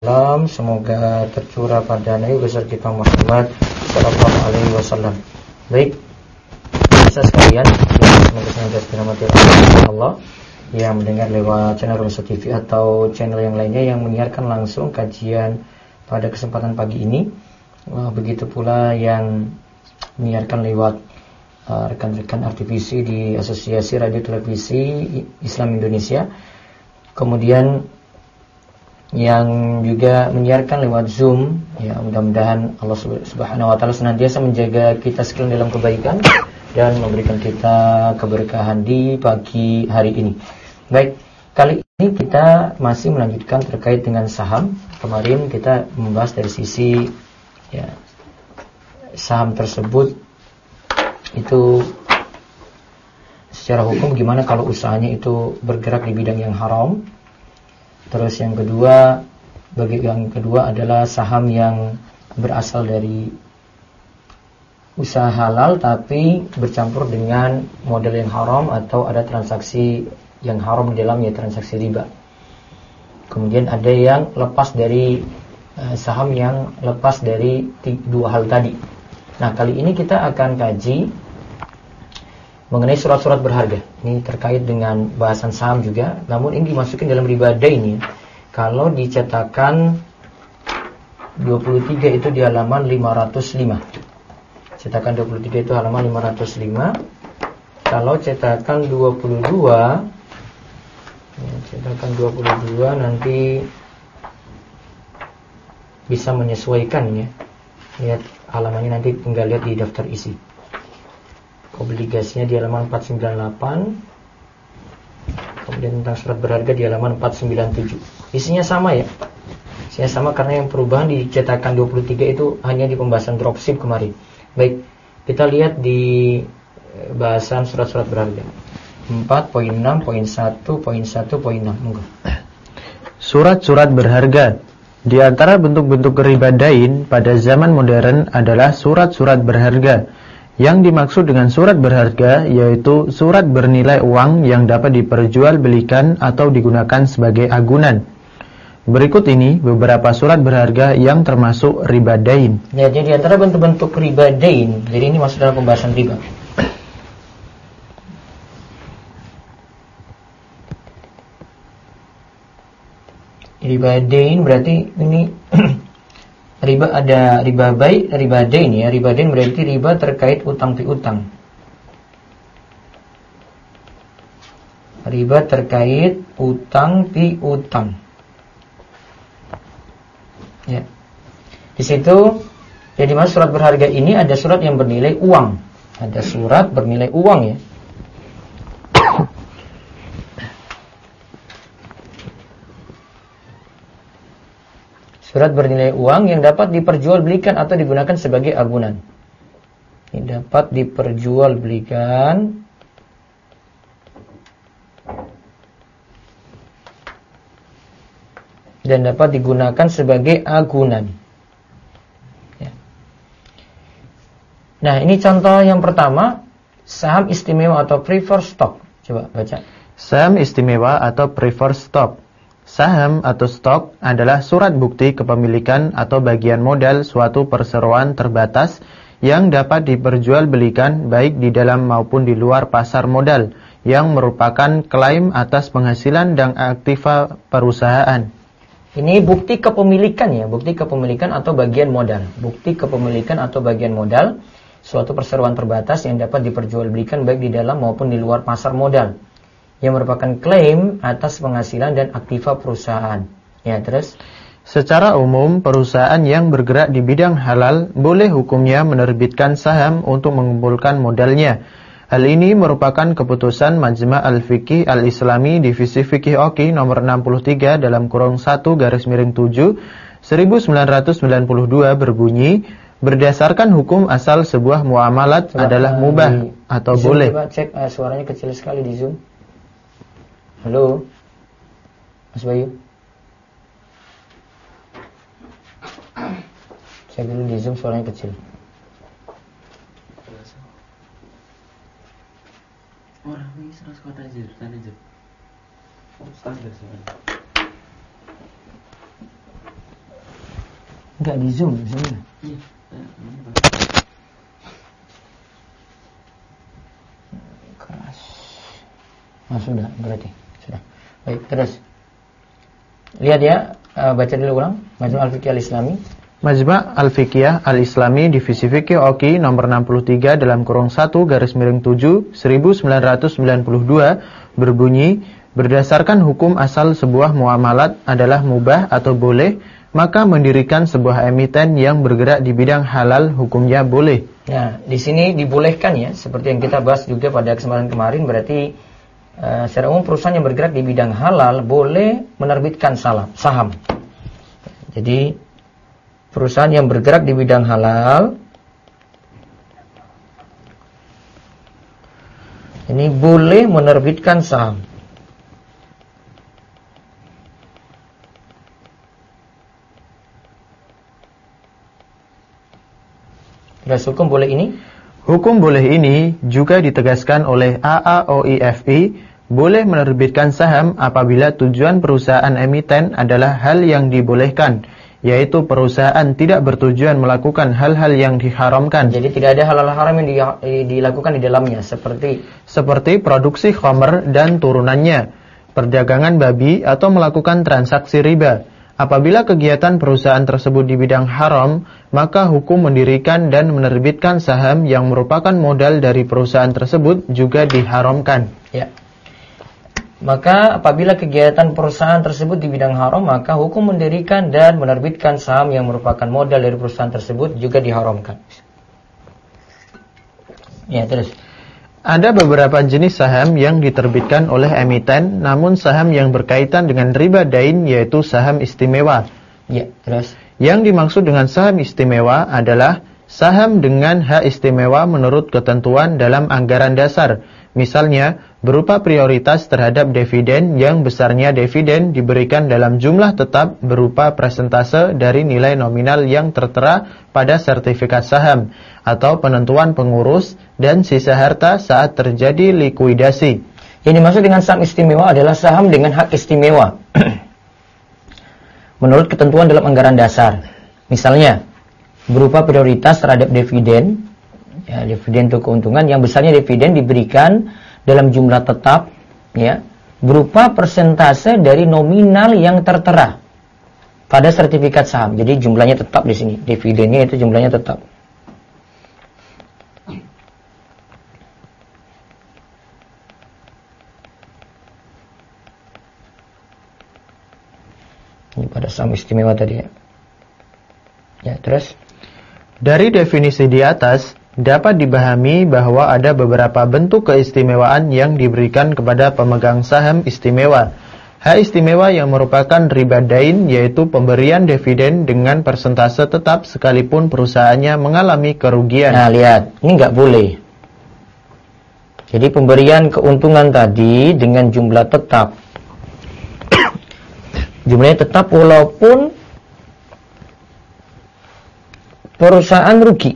Salam semoga tercurah pada Nabi besar kita Muhammad Sallallahu Alaihi Wasallam. Baik, bisa sekalian, semoga senantiasa dirahmati Allah yang mendengar lewat channel Rosa TV atau channel yang lainnya yang menyiarkan langsung kajian pada kesempatan pagi ini. Begitu pula yang menyiarkan lewat rekan-rekan aktivisi di Asosiasi Radio Televisi Islam Indonesia. Kemudian yang juga menyiarkan lewat Zoom, ya mudah-mudahan Allah Subhanahu wa taala senantiasa menjaga kita sekalian dalam kebaikan dan memberikan kita keberkahan di pagi hari ini. Baik, kali ini kita masih melanjutkan terkait dengan saham. Kemarin kita membahas dari sisi ya, saham tersebut itu secara hukum gimana kalau usahanya itu bergerak di bidang yang haram. Terus yang kedua adalah saham yang berasal dari usaha halal tapi bercampur dengan model yang haram atau ada transaksi yang haram di dalamnya, transaksi riba. Kemudian ada yang lepas dari saham yang lepas dari dua hal tadi. Nah, kali ini kita akan kaji mengenai surat-surat berharga. Ini terkait dengan bahasan saham juga, namun ini dimasukin dalam riba dain ya. Kalau dicetakan 23 itu di halaman 505. Cetakan 23 itu halaman 505. Kalau cetakan 22 ya, cetakan 22 nanti bisa menyesuaikan ya. Lihat halamannya nanti tinggal lihat di daftar isi. Obligasinya di halaman 498. Kemudian tentang surat berharga di halaman 497. Isinya sama ya. Isinya sama karena yang perubahan di cetakan 23 itu hanya di pembahasan dropship kemarin. Baik, kita lihat di bahasan surat-surat berharga 4.6.1.1.6. Monggo. Surat-surat berharga. Di antara bentuk-bentuk riba dain pada zaman modern adalah surat-surat berharga. Yang dimaksud dengan surat berharga yaitu surat bernilai uang yang dapat diperjualbelikan atau digunakan sebagai agunan. Berikut ini beberapa surat berharga yang termasuk riba dain. Ya, jadi di antara bentuk-bentuk riba dain, jadi ini masuk dalam pembahasan riba. Riba dain berarti ini riba, ada riba baik, riba dain ya. Riba dain berarti riba terkait utang piutang. Riba terkait utang piutang. Ya. Di situ jadi mas surat berharga ini ada surat yang bernilai uang. Ada surat bernilai uang ya. Surat bernilai uang yang dapat diperjualbelikan atau digunakan sebagai agunan. Ini dapat diperjualbelikan dan dapat digunakan sebagai agunan. Ya. Nah, ini contoh yang pertama, saham istimewa atau preferred stock. Coba baca. Saham istimewa atau preferred stock. Saham atau stok adalah surat bukti kepemilikan atau bagian modal suatu perseroan terbatas yang dapat diperjualbelikan baik di dalam maupun di luar pasar modal yang merupakan klaim atas penghasilan dan aktiva perusahaan. Ini bukti kepemilikan ya, bukti kepemilikan atau bagian modal. Bukti kepemilikan atau bagian modal suatu perseroan terbatas yang dapat diperjualbelikan baik di dalam maupun di luar pasar modal, yang merupakan klaim atas penghasilan dan aktiva perusahaan. Ya, terus? Secara umum, perusahaan yang bergerak di bidang halal boleh hukumnya menerbitkan saham untuk mengumpulkan modalnya. Hal ini merupakan keputusan Majma' Al-Fiqih Al-Islami Divisi Fiqih Oki nomor 63 /1-7 1992 berbunyi, berdasarkan hukum asal sebuah muamalat adalah mubah atau Zoom, boleh. Coba cek suaranya kecil sekali di Zoom. Halo, Mas Bayu. Cek dulu di Zoom suaranya kecil. Orang ini 100 kota aja, tanya aja. Standar sebenarnya. Enggak di Zoom sebenarnya. Iya. Keras. Sudah berarti. Sudah. Baik, terus. Lihat ya, baca dulu ulang. Majmu' Al-Fiqh Al-Islami. Majma' Al-Fiqh Al-Islami divisi Fikih Oki nomor 63 dalam kurung 1 garis miring 7 1992 berbunyi, berdasarkan hukum asal sebuah muamalat adalah mubah atau boleh, maka mendirikan sebuah emiten yang bergerak di bidang halal hukumnya boleh. Nah, di sini dibolehkan ya, seperti yang kita bahas juga pada kesempatan kemarin, berarti secara umum perusahaan yang bergerak di bidang halal boleh menerbitkan saham. Jadi perusahaan yang bergerak di bidang halal ini boleh menerbitkan saham. Jelas hukum boleh ini? Hukum boleh ini juga ditegaskan oleh AAOIFI, boleh menerbitkan saham apabila tujuan perusahaan emiten adalah hal yang dibolehkan, yaitu perusahaan tidak bertujuan melakukan hal-hal yang diharamkan. Jadi tidak ada halal haram yang dilakukan di dalamnya, seperti produksi khamr dan turunannya, perdagangan babi atau melakukan transaksi riba. Apabila kegiatan perusahaan tersebut di bidang haram, maka hukum mendirikan dan menerbitkan saham yang merupakan modal dari perusahaan tersebut juga diharamkan. Ya. Maka apabila kegiatan perusahaan tersebut di bidang haram, maka hukum mendirikan dan menerbitkan saham yang merupakan modal dari perusahaan tersebut juga diharamkan. Ya, terus. Ada beberapa jenis saham yang diterbitkan oleh emiten, namun saham yang berkaitan dengan riba dain yaitu saham istimewa. Ya, terus. Yang dimaksud dengan saham istimewa adalah saham dengan hak istimewa menurut ketentuan dalam anggaran dasar. Misalnya, berupa prioritas terhadap dividen yang besarnya dividen diberikan dalam jumlah tetap berupa persentase dari nilai nominal yang tertera pada sertifikat saham, atau penentuan pengurus dan sisa harta saat terjadi likuidasi. Yang dimaksud dengan saham istimewa adalah saham dengan hak istimewa menurut ketentuan dalam anggaran dasar. Misalnya, berupa prioritas terhadap dividen, ya, dividen itu keuntungan yang besarnya dividen diberikan dalam jumlah tetap, ya, berupa persentase dari nominal yang tertera pada sertifikat saham. Jadi jumlahnya tetap di sini, dividennya itu jumlahnya tetap. Ini pada saham istimewa tadi ya. Ya, terus dari definisi di atas dapat dipahami bahwa ada beberapa bentuk keistimewaan yang diberikan kepada pemegang saham istimewa. Hak istimewa yang merupakan riba dain yaitu pemberian dividen dengan persentase tetap sekalipun perusahaannya mengalami kerugian. Nah, lihat, ini nggak boleh. Jadi pemberian keuntungan tadi dengan jumlah tetap. Jumlahnya tetap walaupun perusahaan rugi.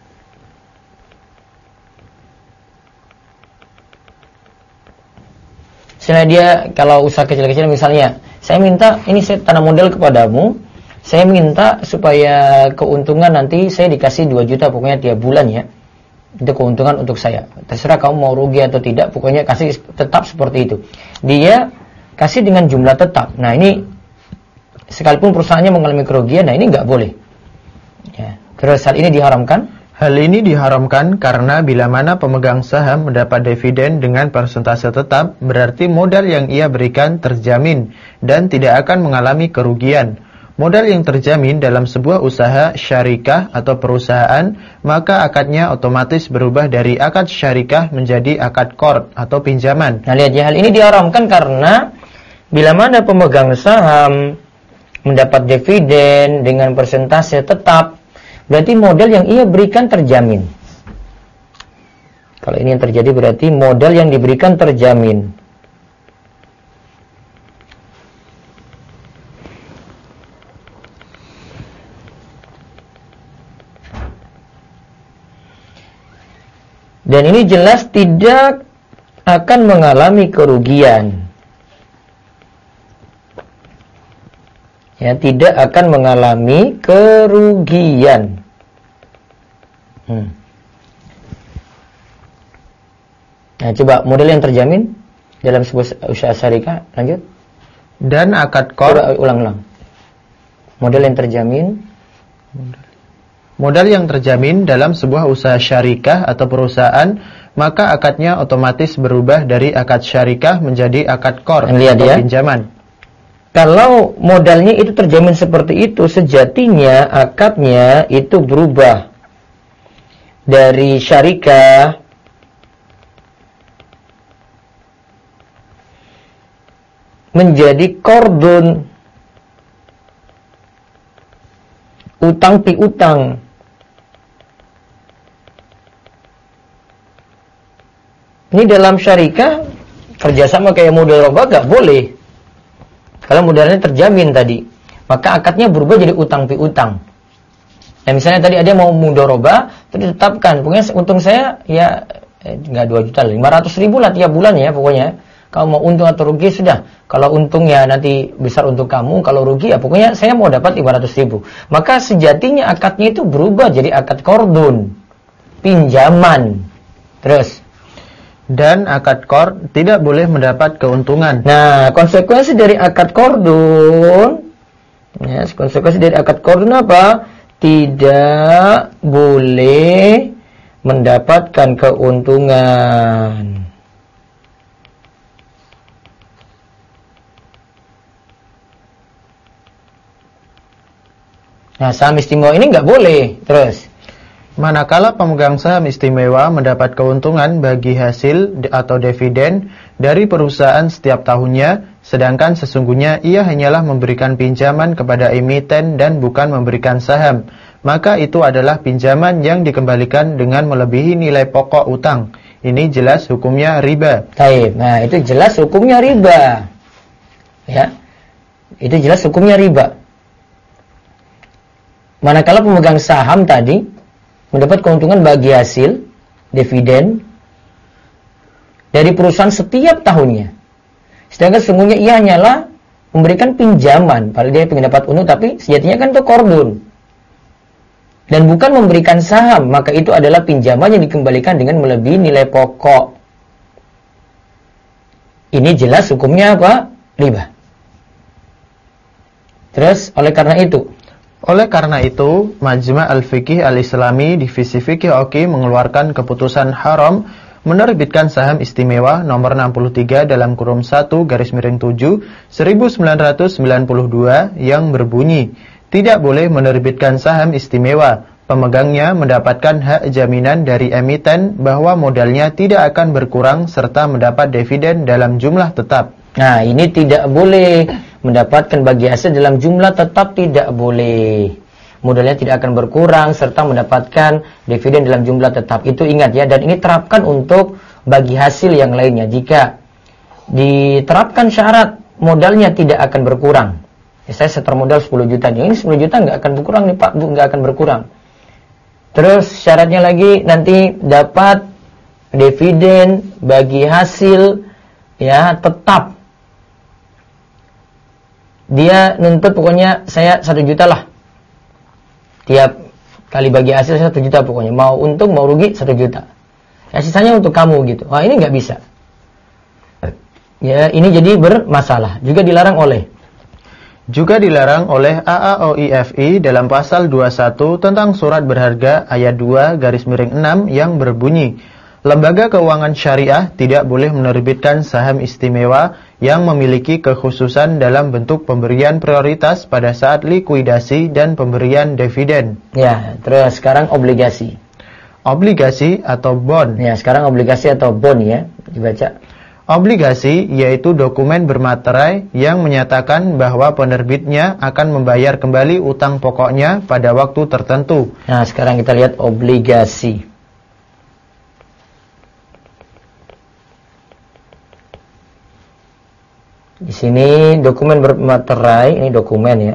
Misalnya dia kalau usaha kecil-kecil misalnya, saya minta ini saya tanam modal kepadamu, saya minta supaya keuntungan nanti saya dikasih 2 juta pokoknya tiap bulan ya. Itu keuntungan untuk saya. Terserah kamu mau rugi atau tidak, pokoknya kasih tetap seperti itu. Dia kasih dengan jumlah tetap. Nah, ini sekalipun perusahaannya mengalami kerugian, nah ini nggak boleh. Ya. Terus hal ini diharamkan? Hal ini diharamkan karena bila mana pemegang saham mendapat dividen dengan persentase tetap, berarti modal yang ia berikan terjamin dan tidak akan mengalami kerugian. Modal yang terjamin dalam sebuah usaha syarikah atau perusahaan, maka akadnya otomatis berubah dari akad syarikah menjadi akad qard atau pinjaman. Nah, lihat ya, hal ini diharamkan karena bila mana pemegang saham mendapat dividen dengan persentase tetap, berarti modal yang ia berikan terjamin. Kalau ini yang terjadi berarti modal yang diberikan terjamin. Dan ini jelas tidak akan mengalami kerugian. Ya, tidak akan mengalami kerugian. Nah, coba model yang terjamin dalam sebuah usaha syarikah, lanjut. Dan akad qard, ulang-ulang. Model yang terjamin. Modal yang terjamin dalam sebuah usaha syarikah atau perusahaan, maka akadnya otomatis berubah dari akad syarikah menjadi akad qard atau pinjaman. Kalau modalnya itu terjamin seperti itu, sejatinya akadnya itu berubah dari syarikah menjadi qardun, utang piutang. Ini dalam syarikah kerjasama kayak mudharabah gak boleh. Kalau modalnya terjamin tadi, maka akadnya berubah jadi utang piutang. Nah, misalnya tadi ada mau mudharabah, itu ditetapkan, pokoknya untung saya ya enggak 2 juta, 500.000 lah tiap bulan ya pokoknya. Kalau mau untung atau rugi sudah. Kalau untung ya nanti besar untuk kamu, kalau rugi ya pokoknya saya mau dapat 500.000. Maka sejatinya akadnya itu berubah jadi akad qardun, pinjaman. Terus, dan akad qard tidak boleh mendapat keuntungan. Nah, konsekuensi dari akad qardun, ya, konsekuensi dari akad qardun apa? Tidak boleh mendapatkan keuntungan. Nah, saham istimewa ini nggak boleh. Terus, manakala pemegang saham istimewa mendapat keuntungan bagi hasil atau dividen dari perusahaan setiap tahunnya, sedangkan sesungguhnya ia hanyalah memberikan pinjaman kepada emiten dan bukan memberikan saham, maka itu adalah pinjaman yang dikembalikan dengan melebihi nilai pokok utang. Ini jelas hukumnya riba. Baik, nah itu jelas hukumnya riba. Ya, itu jelas hukumnya riba. Manakala pemegang saham tadi mendapat keuntungan bagi hasil dividen dari perusahaan setiap tahunnya, sedangkan sesungguhnya ia hanyalah memberikan pinjaman, padahal dia ingin dapat untung, tapi sejatinya kan itu qardun dan bukan memberikan saham, maka itu adalah pinjaman yang dikembalikan dengan melebihi nilai pokok. Ini jelas hukumnya apa? Riba. Terus oleh karena itu, Majma' Al-Fiqih Al-Islami Divisi Fiqih OKI mengeluarkan keputusan haram menerbitkan saham istimewa nomor 63 dalam kurung 1 garis miring 7 1992 yang berbunyi, tidak boleh menerbitkan saham istimewa. Pemegangnya mendapatkan hak jaminan dari emiten bahwa modalnya tidak akan berkurang serta mendapat dividen dalam jumlah tetap. Nah, ini tidak boleh mendapatkan bagi hasil dalam jumlah tetap, tidak boleh. Modalnya tidak akan berkurang serta mendapatkan dividen dalam jumlah tetap. Itu ingat ya, dan ini terapkan untuk bagi hasil yang lainnya. Jika diterapkan syarat modalnya tidak akan berkurang. Ya, saya setor modal 10 juta. Ini 10 juta nggak akan berkurang nih Pak, Bu, nggak akan berkurang. Terus syaratnya lagi nanti dapat dividen bagi hasil ya tetap. Dia nuntut pokoknya saya 1 juta lah. Tiap kali bagi hasil 1 juta pokoknya. Mau untung mau rugi 1 juta. Ya sisanya untuk kamu gitu. Wah, ini nggak bisa. Ya, ini jadi bermasalah. Juga dilarang oleh AAOIFI dalam pasal 21 tentang surat berharga ayat 2 garis miring 6 yang berbunyi, lembaga keuangan syariah tidak boleh menerbitkan saham istimewa yang memiliki kekhususan dalam bentuk pemberian prioritas pada saat likuidasi dan pemberian dividen. Ya, terus sekarang obligasi. Obligasi atau bond. Ya, sekarang obligasi atau bond ya, dibaca. Obligasi yaitu dokumen bermaterai yang menyatakan bahwa penerbitnya akan membayar kembali utang pokoknya pada waktu tertentu. Nah, sekarang kita lihat obligasi. Di sini dokumen bermaterai, ini dokumen ya.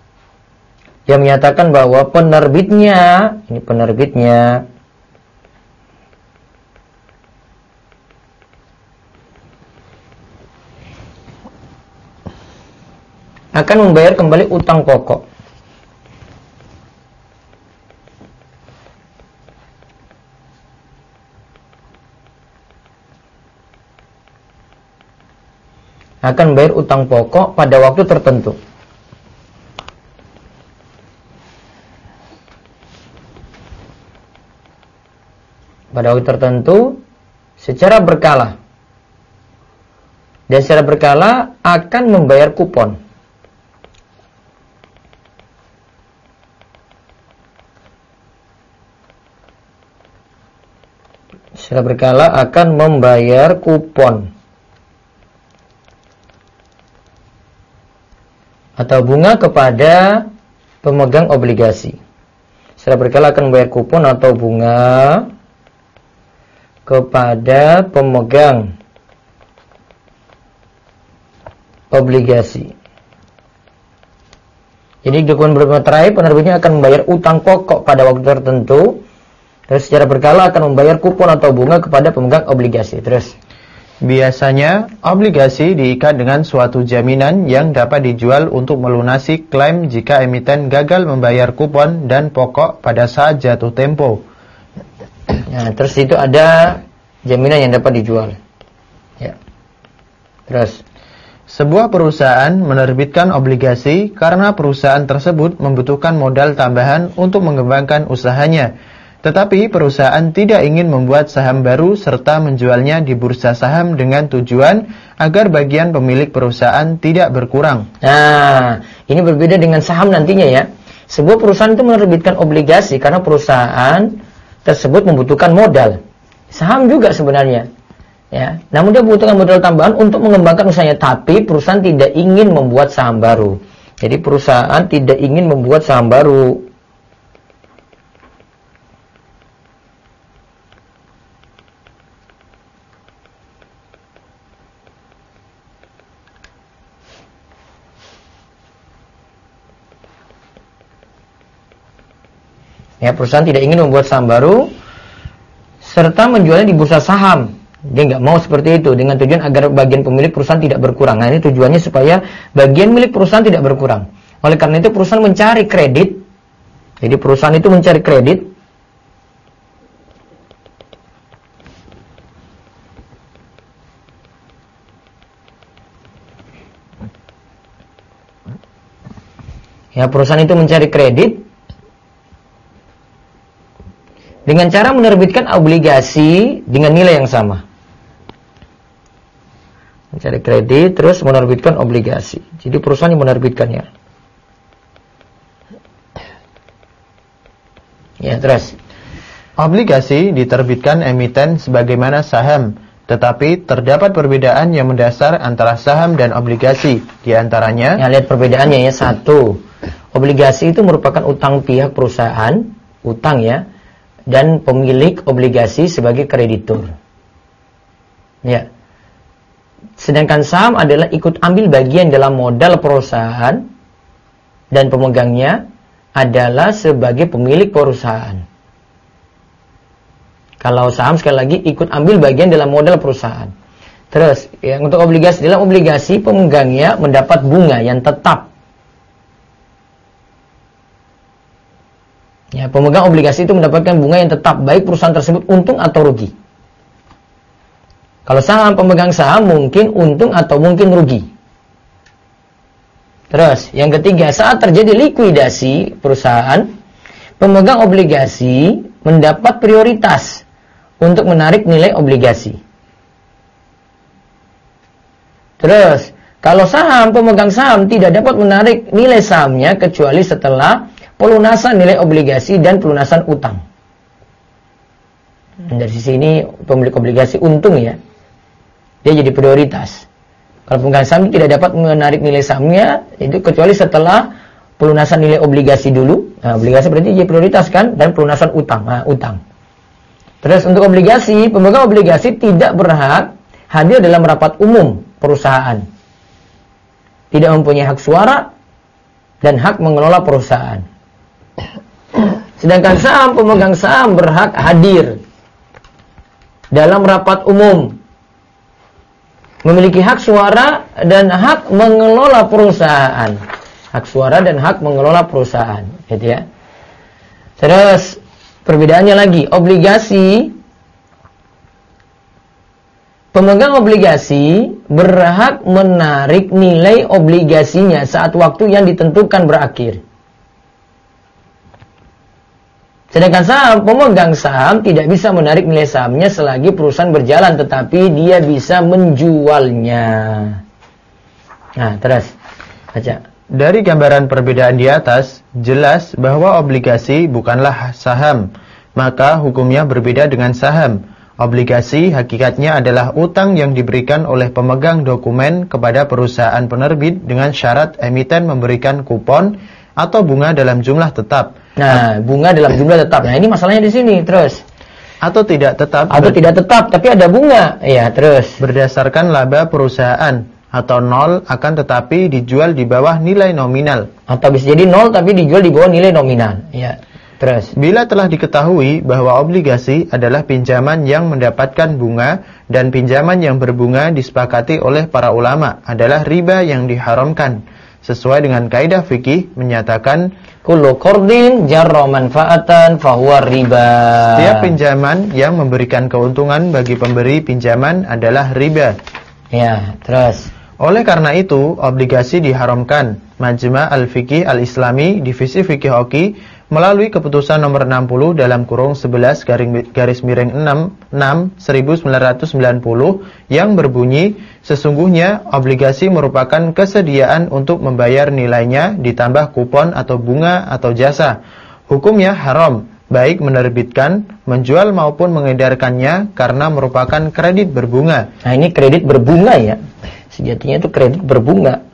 Yang menyatakan bahwa penerbitnya, ini penerbitnya akan membayar kembali utang pokok. Akan membayar utang pokok pada waktu tertentu. Pada waktu tertentu secara berkala. Dan secara berkala akan membayar kupon. Secara berkala akan membayar kupon atau bunga kepada pemegang obligasi. Secara berkala akan membayar kupon atau bunga kepada pemegang obligasi. Jadi dokumen bermaterai penerbitnya akan membayar utang pokok pada waktu tertentu, terus secara berkala akan membayar kupon atau bunga kepada pemegang obligasi. Terus biasanya obligasi diikat dengan suatu jaminan yang dapat dijual untuk melunasi klaim jika emiten gagal membayar kupon dan pokok pada saat jatuh tempo. Nah, terus itu ada jaminan yang dapat dijual. Ya. Terus, sebuah perusahaan menerbitkan obligasi karena perusahaan tersebut membutuhkan modal tambahan untuk mengembangkan usahanya. Tetapi perusahaan tidak ingin membuat saham baru serta menjualnya di bursa saham dengan tujuan agar bagian pemilik perusahaan tidak berkurang. Nah, ini berbeda dengan saham nantinya ya. Sebuah perusahaan itu menerbitkan obligasi karena perusahaan tersebut membutuhkan modal. Saham juga sebenarnya, ya. Namun dia membutuhkan modal tambahan untuk mengembangkan usahanya. Tapi perusahaan tidak ingin membuat saham baru. Jadi perusahaan tidak ingin membuat saham baru. Ya, perusahaan tidak ingin membuat saham baru serta menjualnya di bursa saham. Dia nggak mau seperti itu dengan tujuan agar bagian pemilik perusahaan tidak berkurang. Nah, ini tujuannya supaya bagian milik perusahaan tidak berkurang. Oleh karena itu perusahaan mencari kredit. Jadi perusahaan itu mencari kredit ya, perusahaan itu mencari kredit dengan cara menerbitkan obligasi dengan nilai yang sama. Mencari kredit terus menerbitkan obligasi. Jadi perusahaan yang menerbitkannya. Ya, terus. Obligasi diterbitkan emiten sebagaimana saham, tetapi terdapat perbedaan yang mendasar antara saham dan obligasi. Di antaranya, ya, lihat perbedaannya ya. Satu, obligasi itu merupakan utang pihak perusahaan, utang ya, dan pemilik obligasi sebagai kreditur. Ya. Sedangkan saham adalah ikut ambil bagian dalam modal perusahaan dan pemegangnya adalah sebagai pemilik perusahaan. Kalau saham sekali lagi ikut ambil bagian dalam modal perusahaan. Terus, ya, untuk obligasi, dalam obligasi pemegangnya mendapat bunga yang tetap. Ya, pemegang obligasi itu mendapatkan bunga yang tetap, baik perusahaan tersebut untung atau rugi. Kalau saham, pemegang saham mungkin untung atau mungkin rugi. Terus, yang ketiga, saat terjadi likuidasi perusahaan, pemegang obligasi mendapat prioritas untuk menarik nilai obligasi. Terus, kalau saham, pemegang saham tidak dapat menarik nilai sahamnya kecuali setelah pelunasan nilai obligasi dan pelunasan utang. Dari sisi ini pemilik obligasi untung ya. Dia jadi prioritas. Kalau pemegang saham tidak dapat menarik nilai sahamnya itu kecuali setelah pelunasan nilai obligasi dulu. Nah, obligasi berarti jadi prioritas kan, dan pelunasan utang. Nah, utang. Terus untuk obligasi, pemegang obligasi tidak berhak hadir dalam rapat umum perusahaan. Tidak mempunyai hak suara dan hak mengelola perusahaan. Sedangkan saham, pemegang saham berhak hadir dalam rapat umum, memiliki hak suara dan hak mengelola perusahaan. Hak suara dan hak mengelola perusahaan, gitu ya. Terus perbedaannya lagi, obligasi, pemegang obligasi berhak menarik nilai obligasinya saat waktu yang ditentukan berakhir. Sedangkan saham, pemegang saham tidak bisa menarik nilai sahamnya selagi perusahaan berjalan, tetapi dia bisa menjualnya. Nah, terus baca. Dari gambaran perbedaan di atas, jelas bahwa obligasi bukanlah saham, maka hukumnya berbeda dengan saham. Obligasi hakikatnya adalah utang yang diberikan oleh pemegang dokumen kepada perusahaan penerbit dengan syarat emiten memberikan kupon atau bunga dalam jumlah tetap. Nah, bunga dalam jumlah tetap. Nah, ini masalahnya di sini. Terus. Atau tidak tetap. Atau tidak tetap, tapi ada bunga. Ya, terus. Berdasarkan laba perusahaan. Atau nol akan tetapi dijual di bawah nilai nominal. Atau bisa jadi nol tapi dijual di bawah nilai nominal. Ya, terus. Bila telah diketahui bahwa obligasi adalah pinjaman yang mendapatkan bunga dan pinjaman yang berbunga disepakati oleh para ulama adalah riba yang diharamkan. Sesuai dengan kaidah fikih menyatakan kullu qardin jarra manfaatan fahuwa riba. Setiap pinjaman yang memberikan keuntungan bagi pemberi pinjaman adalah riba. Ya, terus. Oleh karena itu, obligasi diharamkan. Majma' Al-Fiqih Al-Islami, Divisi Fikih Oki, melalui keputusan nomor 60 dalam kurung 11 garis miring 66 1990 yang berbunyi, sesungguhnya obligasi merupakan kesediaan untuk membayar nilainya ditambah kupon atau bunga atau jasa. Hukumnya haram, baik menerbitkan, menjual maupun mengedarkannya karena merupakan kredit berbunga. Nah, ini kredit berbunga ya. Sejatinya itu kredit berbunga.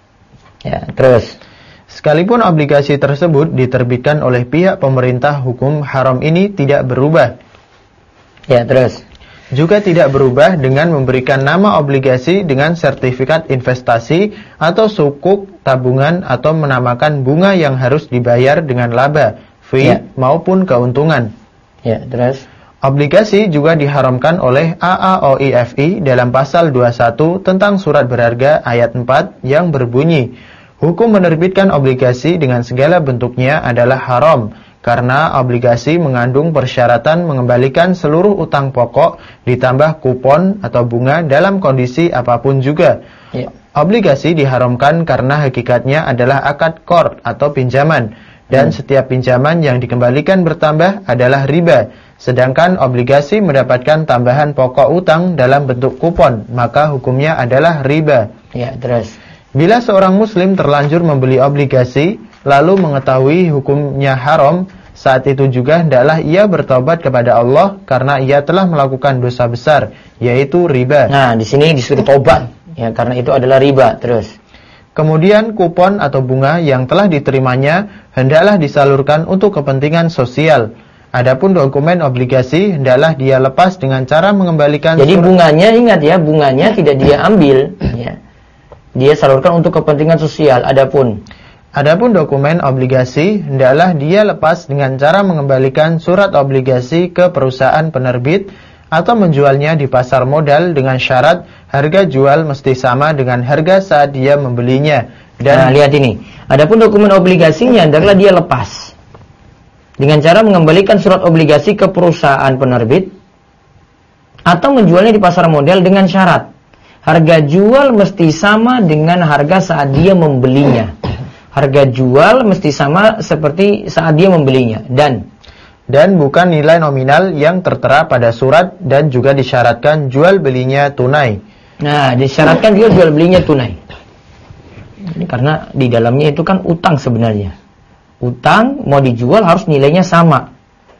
Ya, terus. Sekalipun obligasi tersebut diterbitkan oleh pihak pemerintah, hukum haram ini tidak berubah. Ya, terus. Juga tidak berubah dengan memberikan nama obligasi dengan sertifikat investasi atau sukuk tabungan atau menamakan bunga yang harus dibayar dengan laba, fee maupun keuntungan. Ya, terus. Obligasi juga diharamkan oleh AAOIFI dalam pasal 21 tentang surat berharga ayat 4 yang berbunyi, hukum menerbitkan obligasi dengan segala bentuknya adalah haram, karena obligasi mengandung persyaratan mengembalikan seluruh utang pokok ditambah kupon atau bunga dalam kondisi apapun juga. Ya. Obligasi diharamkan karena hakikatnya adalah akad qard atau pinjaman, dan setiap pinjaman yang dikembalikan bertambah adalah riba. Sedangkan obligasi mendapatkan tambahan pokok utang dalam bentuk kupon, maka hukumnya adalah riba. Ya, terus. Bila seorang muslim terlanjur membeli obligasi, lalu mengetahui hukumnya haram, saat itu juga hendaklah ia bertobat kepada Allah karena ia telah melakukan dosa besar, yaitu riba. Nah, di sini disuruh tobat, ya, karena itu adalah riba. Terus. Kemudian kupon atau bunga yang telah diterimanya hendaklah disalurkan untuk kepentingan sosial. Adapun dokumen obligasi hendaklah dia lepas dengan cara mengembalikan. Jadi bunganya, ingat ya, bunganya tidak dia ambil, ya. Dia salurkan untuk kepentingan sosial. Adapun dokumen obligasi hendaklah dia lepas dengan cara mengembalikan surat obligasi ke perusahaan penerbit atau menjualnya di pasar modal dengan syarat harga jual mesti sama dengan harga saat dia membelinya. Dan lihat ini. Adapun dokumen obligasinya hendaklah dia lepas dengan cara mengembalikan surat obligasi ke perusahaan penerbit atau menjualnya di pasar modal dengan syarat harga jual mesti sama dengan harga saat dia membelinya. Harga jual mesti sama seperti saat dia membelinya. Dan bukan nilai nominal yang tertera pada surat, dan juga disyaratkan jual belinya tunai. Nah, disyaratkan juga jual belinya tunai. Ini karena di dalamnya itu kan utang sebenarnya. Utang mau dijual harus nilainya sama,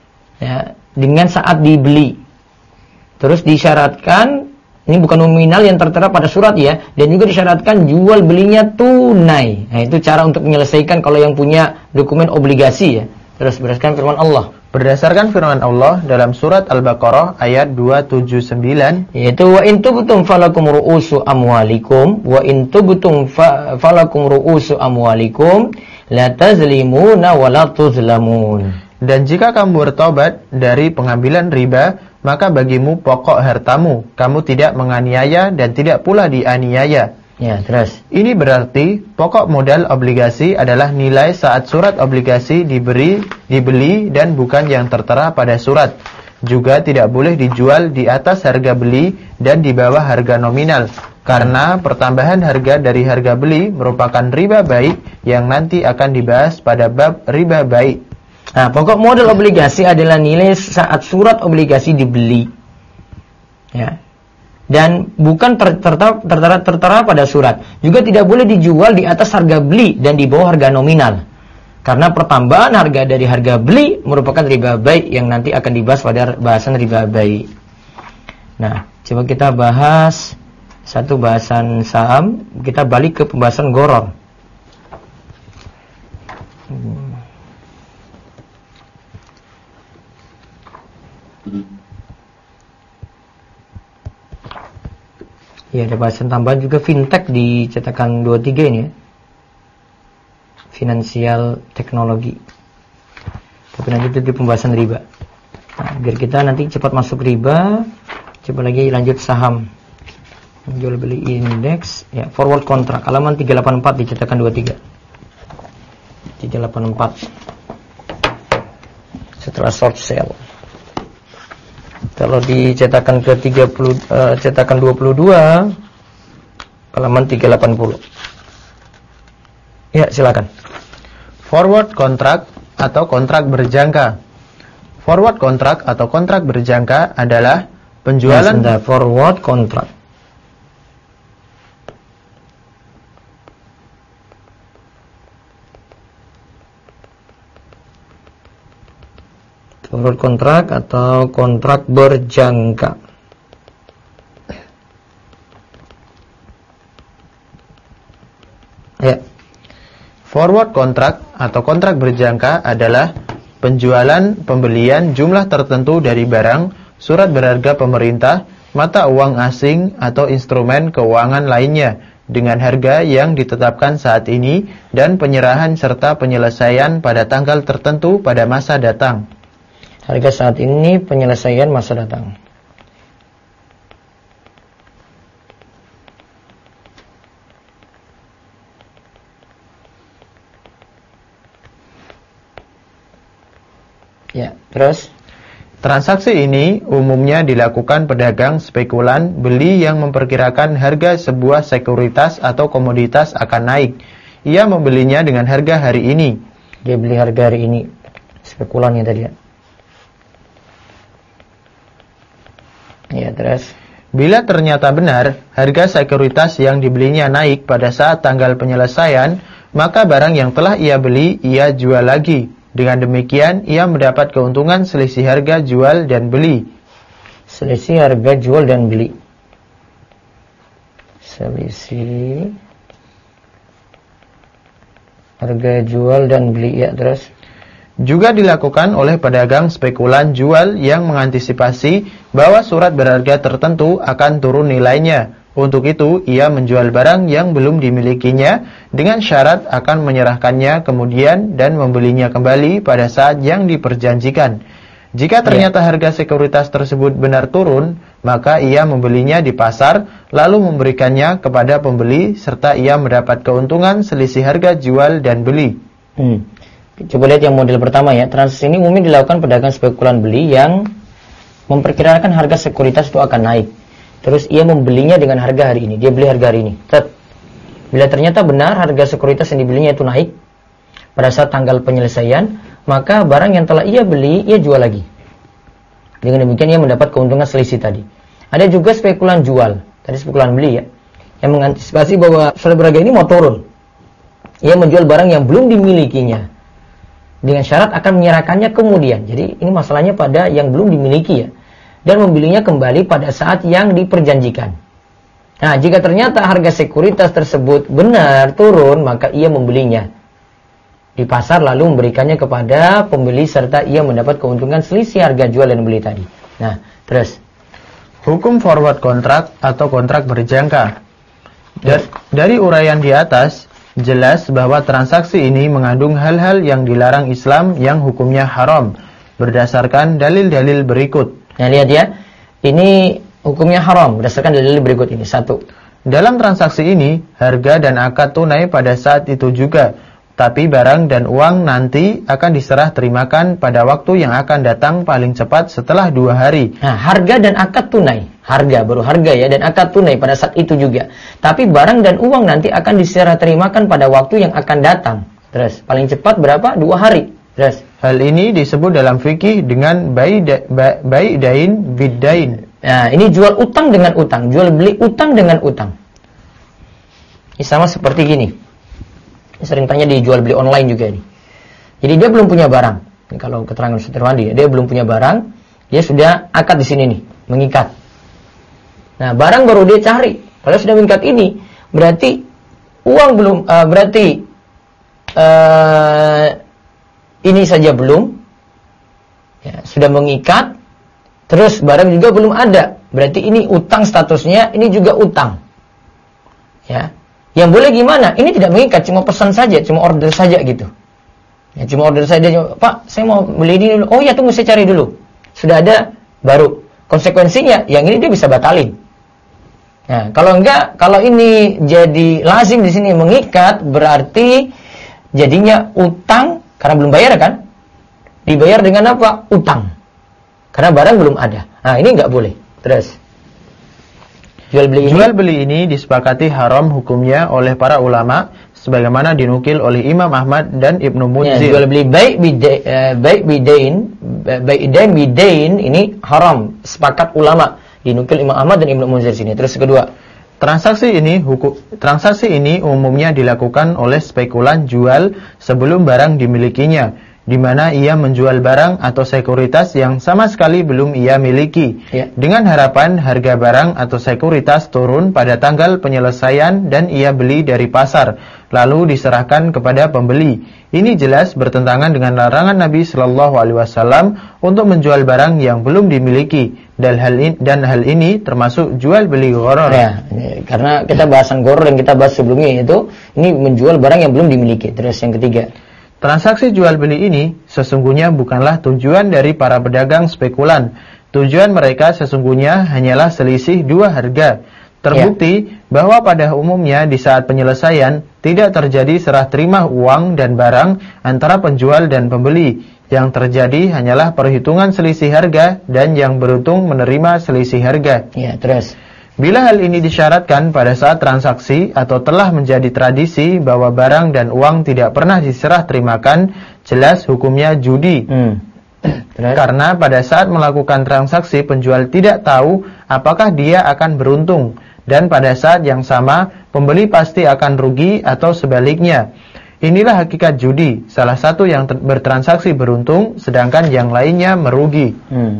ya, dengan saat dibeli. Terus disyaratkan, ini bukan nominal yang tertera pada surat ya, dan juga disyaratkan jual belinya tunai. Nah, itu cara untuk menyelesaikan kalau yang punya dokumen obligasi ya. Terus berdasarkan firman Allah. Berdasarkan firman Allah dalam surat Al-Baqarah ayat 279, yaitu wa in tubtum falakum ru'usu amwalikum wa in tubtum falakum ru'usu amwalikum la tazlimuna wa la tuzlamun. Dan jika kamu bertobat dari pengambilan riba, maka bagimu pokok hartamu, kamu tidak menganiaya dan tidak pula dianiaya. Ya, terus. Ini berarti pokok modal obligasi adalah nilai saat surat obligasi dibeli dan bukan yang tertera pada surat. Juga tidak boleh dijual di atas harga beli dan di bawah harga nominal, karena pertambahan harga dari harga beli merupakan riba baik yang nanti akan dibahas pada bab riba baik. Nah, pokok modal obligasi adalah nilai saat surat obligasi dibeli. Ya. Dan bukan tertera pada surat. Juga tidak boleh dijual di atas harga beli dan di bawah harga nominal. Karena pertambahan harga dari harga beli merupakan riba baik yang nanti akan dibahas pada bahasan riba baik. Nah, coba kita bahas satu bahasan saham. Kita balik ke pembahasan gharar. Ya, ada bahasan tambahan juga fintech di cetakan 23 ini ya. Finansial teknologi. Tapi nanti itu di pembahasan riba. Nah, biar kita nanti cepat masuk riba, coba lagi lanjut saham. Jual beli indeks, ya, forward contract halaman 384 di cetakan 23. 384. Setelah short sale. Kalau di cetakan cetakan 22 halaman 380. Ya, silakan. Forward contract atau kontrak berjangka. Forward contract atau kontrak berjangka adalah penjualan forward contract. Forward kontrak atau kontrak berjangka. Ya. Forward kontrak atau kontrak berjangka adalah penjualan pembelian jumlah tertentu dari barang, surat berharga pemerintah, mata uang asing atau instrumen keuangan lainnya dengan harga yang ditetapkan saat ini dan penyerahan serta penyelesaian pada tanggal tertentu pada masa datang. Harga saat ini, penyelesaian masa datang. Ya, terus transaksi ini umumnya dilakukan pedagang spekulan beli yang memperkirakan harga sebuah sekuritas atau komoditas akan naik. Ia membelinya dengan harga hari ini. Dia beli harga hari ini. Spekulannya tadi ya. Ya, terus bila ternyata benar harga sekuritas yang dibelinya naik pada saat tanggal penyelesaian, maka barang yang telah ia beli ia jual lagi. Dengan demikian ia mendapat keuntungan selisih harga jual dan beli. Selisih harga jual dan beli. Selisih harga jual dan beli, ya, terus juga dilakukan oleh pedagang spekulan jual yang mengantisipasi bahwa surat berharga tertentu akan turun nilainya. Untuk itu, ia menjual barang yang belum dimilikinya dengan syarat akan menyerahkannya kemudian dan membelinya kembali pada saat yang diperjanjikan. Jika ternyata harga sekuritas tersebut benar turun, maka ia membelinya di pasar lalu memberikannya kepada pembeli serta ia mendapat keuntungan selisih harga jual dan beli. Coba lihat yang model pertama ya. Transaksi ini umumnya dilakukan pedagang spekulan beli yang memperkirakan harga sekuritas itu akan naik. Terus ia membelinya dengan harga hari ini. Dia beli harga hari ini. Bila ternyata benar harga sekuritas yang dibelinya itu naik pada saat tanggal penyelesaian, maka barang yang telah ia beli, ia jual lagi. Dengan demikian ia mendapat keuntungan selisih tadi. Ada juga spekulan jual. Tadi spekulan beli ya. Yang mengantisipasi bahwa surat berharga ini mau turun. Ia menjual barang yang belum dimilikinya. Dengan syarat akan menyerahkannya kemudian. Jadi ini masalahnya pada yang belum dimiliki ya. Dan membelinya kembali pada saat yang diperjanjikan. Nah, jika ternyata harga sekuritas tersebut benar turun, maka ia membelinya di pasar lalu memberikannya kepada pembeli serta ia mendapat keuntungan selisih harga jual dan beli tadi. Nah, terus hukum forward kontrak atau kontrak berjangka. Dari uraian di atas, jelas bahwa transaksi ini mengandung hal-hal yang dilarang Islam yang hukumnya haram berdasarkan dalil-dalil berikut. Nah, lihat ya. Ini hukumnya haram berdasarkan dalil berikut ini. 1. Dalam transaksi ini, harga dan akad tunai pada saat itu juga, tapi barang dan uang nanti akan diserah terimakan pada waktu yang akan datang paling cepat setelah 2 hari. Nah, harga dan akad tunai. Harga, baru harga ya, dan akad tunai pada saat itu juga. Tapi barang dan uang nanti akan diserah terimakan pada waktu yang akan datang. Terus, paling cepat berapa? 2 hari. Terus. Hal ini disebut dalam fikih dengan bai'dain biddain. Nah, ini jual utang dengan utang, jual beli utang dengan utang. Ini sama seperti gini. Ini sering tanya di jual beli online juga nih. Jadi dia belum punya barang. Ini kalau keterangan Ustaz Irwandi, dia belum punya barang, dia sudah akad di sini nih, mengikat. Nah, barang baru dia cari. Kalau sudah mengikat ini, berarti uang belum, ini saja belum. Ya, sudah mengikat. Terus barang juga belum ada. Berarti ini utang statusnya, ini juga utang. Ya. Yang boleh gimana? Ini tidak mengikat, cuma pesan saja, cuma order saja gitu. Ya, cuma order saja, Pak, saya mau beli ini dulu. Oh ya, tunggu saya cari dulu. Sudah ada, baru. Konsekuensinya, yang ini dia bisa batalin. Nah, kalau enggak, kalau ini jadi lazim di sini mengikat, berarti jadinya utang, karena belum bayar kan? Dibayar dengan apa? Utang. Karena barang belum ada. Nah, ini enggak boleh. Terus. Jual beli ini disepakati haram hukumnya oleh para ulama sebagaimana dinukil oleh Imam Ahmad dan Ibnu Munzir. Ya, jual beli bai'dain bidain ini haram, sepakat ulama, dinukil Imam Ahmad dan Ibnu Munzir sini. Terus kedua, transaksi ini umumnya dilakukan oleh spekulan jual sebelum barang dimilikinya, di mana ia menjual barang atau sekuritas yang sama sekali belum ia miliki, dengan harapan harga barang atau sekuritas turun pada tanggal penyelesaian dan ia beli dari pasar, lalu diserahkan kepada pembeli. Ini jelas bertentangan dengan larangan Nabi Shallallahu Alaihi Wasallam untuk menjual barang yang belum dimiliki, dan hal ini termasuk jual beli gharar. Ya, karena kita bahasan gharar yang kita bahas sebelumnya itu, ini menjual barang yang belum dimiliki. Terus yang ketiga, transaksi jual beli ini sesungguhnya bukanlah tujuan dari para pedagang spekulan. Tujuan mereka sesungguhnya hanyalah selisih 2 harga. Terbukti bahwa pada umumnya di saat penyelesaian tidak terjadi serah terima uang dan barang antara penjual dan pembeli. Yang terjadi hanyalah perhitungan selisih harga dan yang beruntung menerima selisih harga. Ya, terus. Bila hal ini disyaratkan pada saat transaksi atau telah menjadi tradisi bahwa barang dan uang tidak pernah diserah terimakan, jelas hukumnya judi. Karena pada saat melakukan transaksi penjual tidak tahu apakah dia akan beruntung, dan pada saat yang sama pembeli pasti akan rugi atau sebaliknya. Inilah hakikat judi, salah satu yang bertransaksi beruntung sedangkan yang lainnya merugi.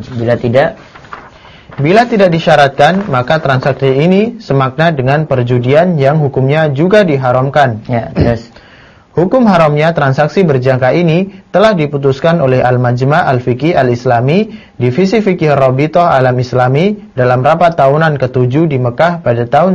Bila tidak disyaratkan, maka transaksi ini semakna dengan perjudian yang hukumnya juga diharamkan. Ya, yes. Hukum haramnya transaksi berjangka ini telah diputuskan oleh Al-Majma' Al-Fiqih Al-Islami, Divisi Fikih Rabithah Alam Islami, dalam rapat tahunan ke-7 di Mekah pada tahun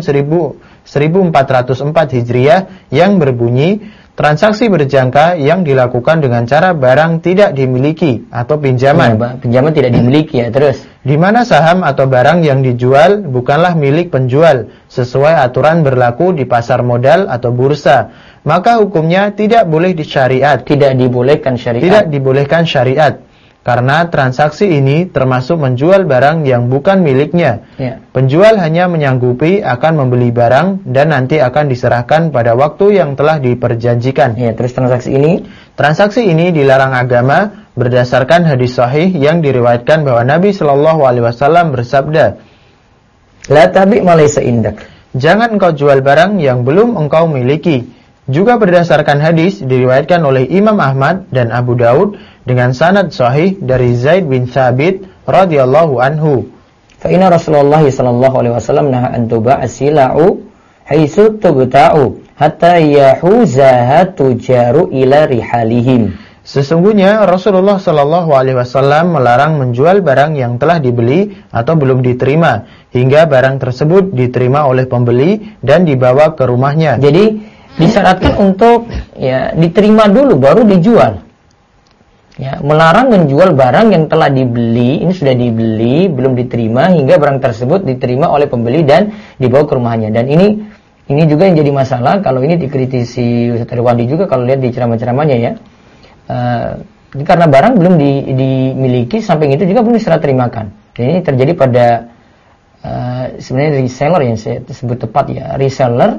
1404 Hijriah yang berbunyi, transaksi berjangka yang dilakukan dengan cara barang tidak dimiliki atau pinjaman. Pinjaman tidak dimiliki ya, terus. Di mana saham atau barang yang dijual bukanlah milik penjual, sesuai aturan berlaku di pasar modal atau bursa. Maka hukumnya tidak boleh disyariat. Tidak dibolehkan syariat. Karena transaksi ini termasuk menjual barang yang bukan miliknya. Ya. Penjual hanya menyanggupi akan membeli barang dan nanti akan diserahkan pada waktu yang telah diperjanjikan. Ya, terus transaksi ini dilarang agama berdasarkan hadis sahih yang diriwayatkan bahwa Nabi Shallallahu Alaihi Wasallam bersabda, "La tabi' ma laysa indak." Jangan engkau jual barang yang belum engkau miliki. Juga berdasarkan hadis diriwayatkan oleh Imam Ahmad dan Abu Daud dengan sanad sahih dari Zaid bin Thabit radhiyallahu anhu. Fa inna Rasulullah sallallahu alaihi wasallam naha an tuba'a sila'u haitsu tubta'u hatta yahuzaha tujaru ila rihalihim. Sesungguhnya Rasulullah sallallahu alaihi wasallam melarang menjual barang yang telah dibeli atau belum diterima hingga barang tersebut diterima oleh pembeli dan dibawa ke rumahnya. Jadi disyaratkan untuk ya diterima dulu baru dijual. Ya, melarang menjual barang yang telah dibeli, ini sudah dibeli, belum diterima hingga barang tersebut diterima oleh pembeli dan dibawa ke rumahnya. Dan ini juga yang jadi masalah kalau ini dikritisi Ustaz Irwandi juga kalau lihat di ceramah-ceramahnya ya. Karena barang belum dimiliki, samping itu juga belum diserah terimakan. Dan ini terjadi pada sebenarnya reseller yang saya sebut tepat ya, reseller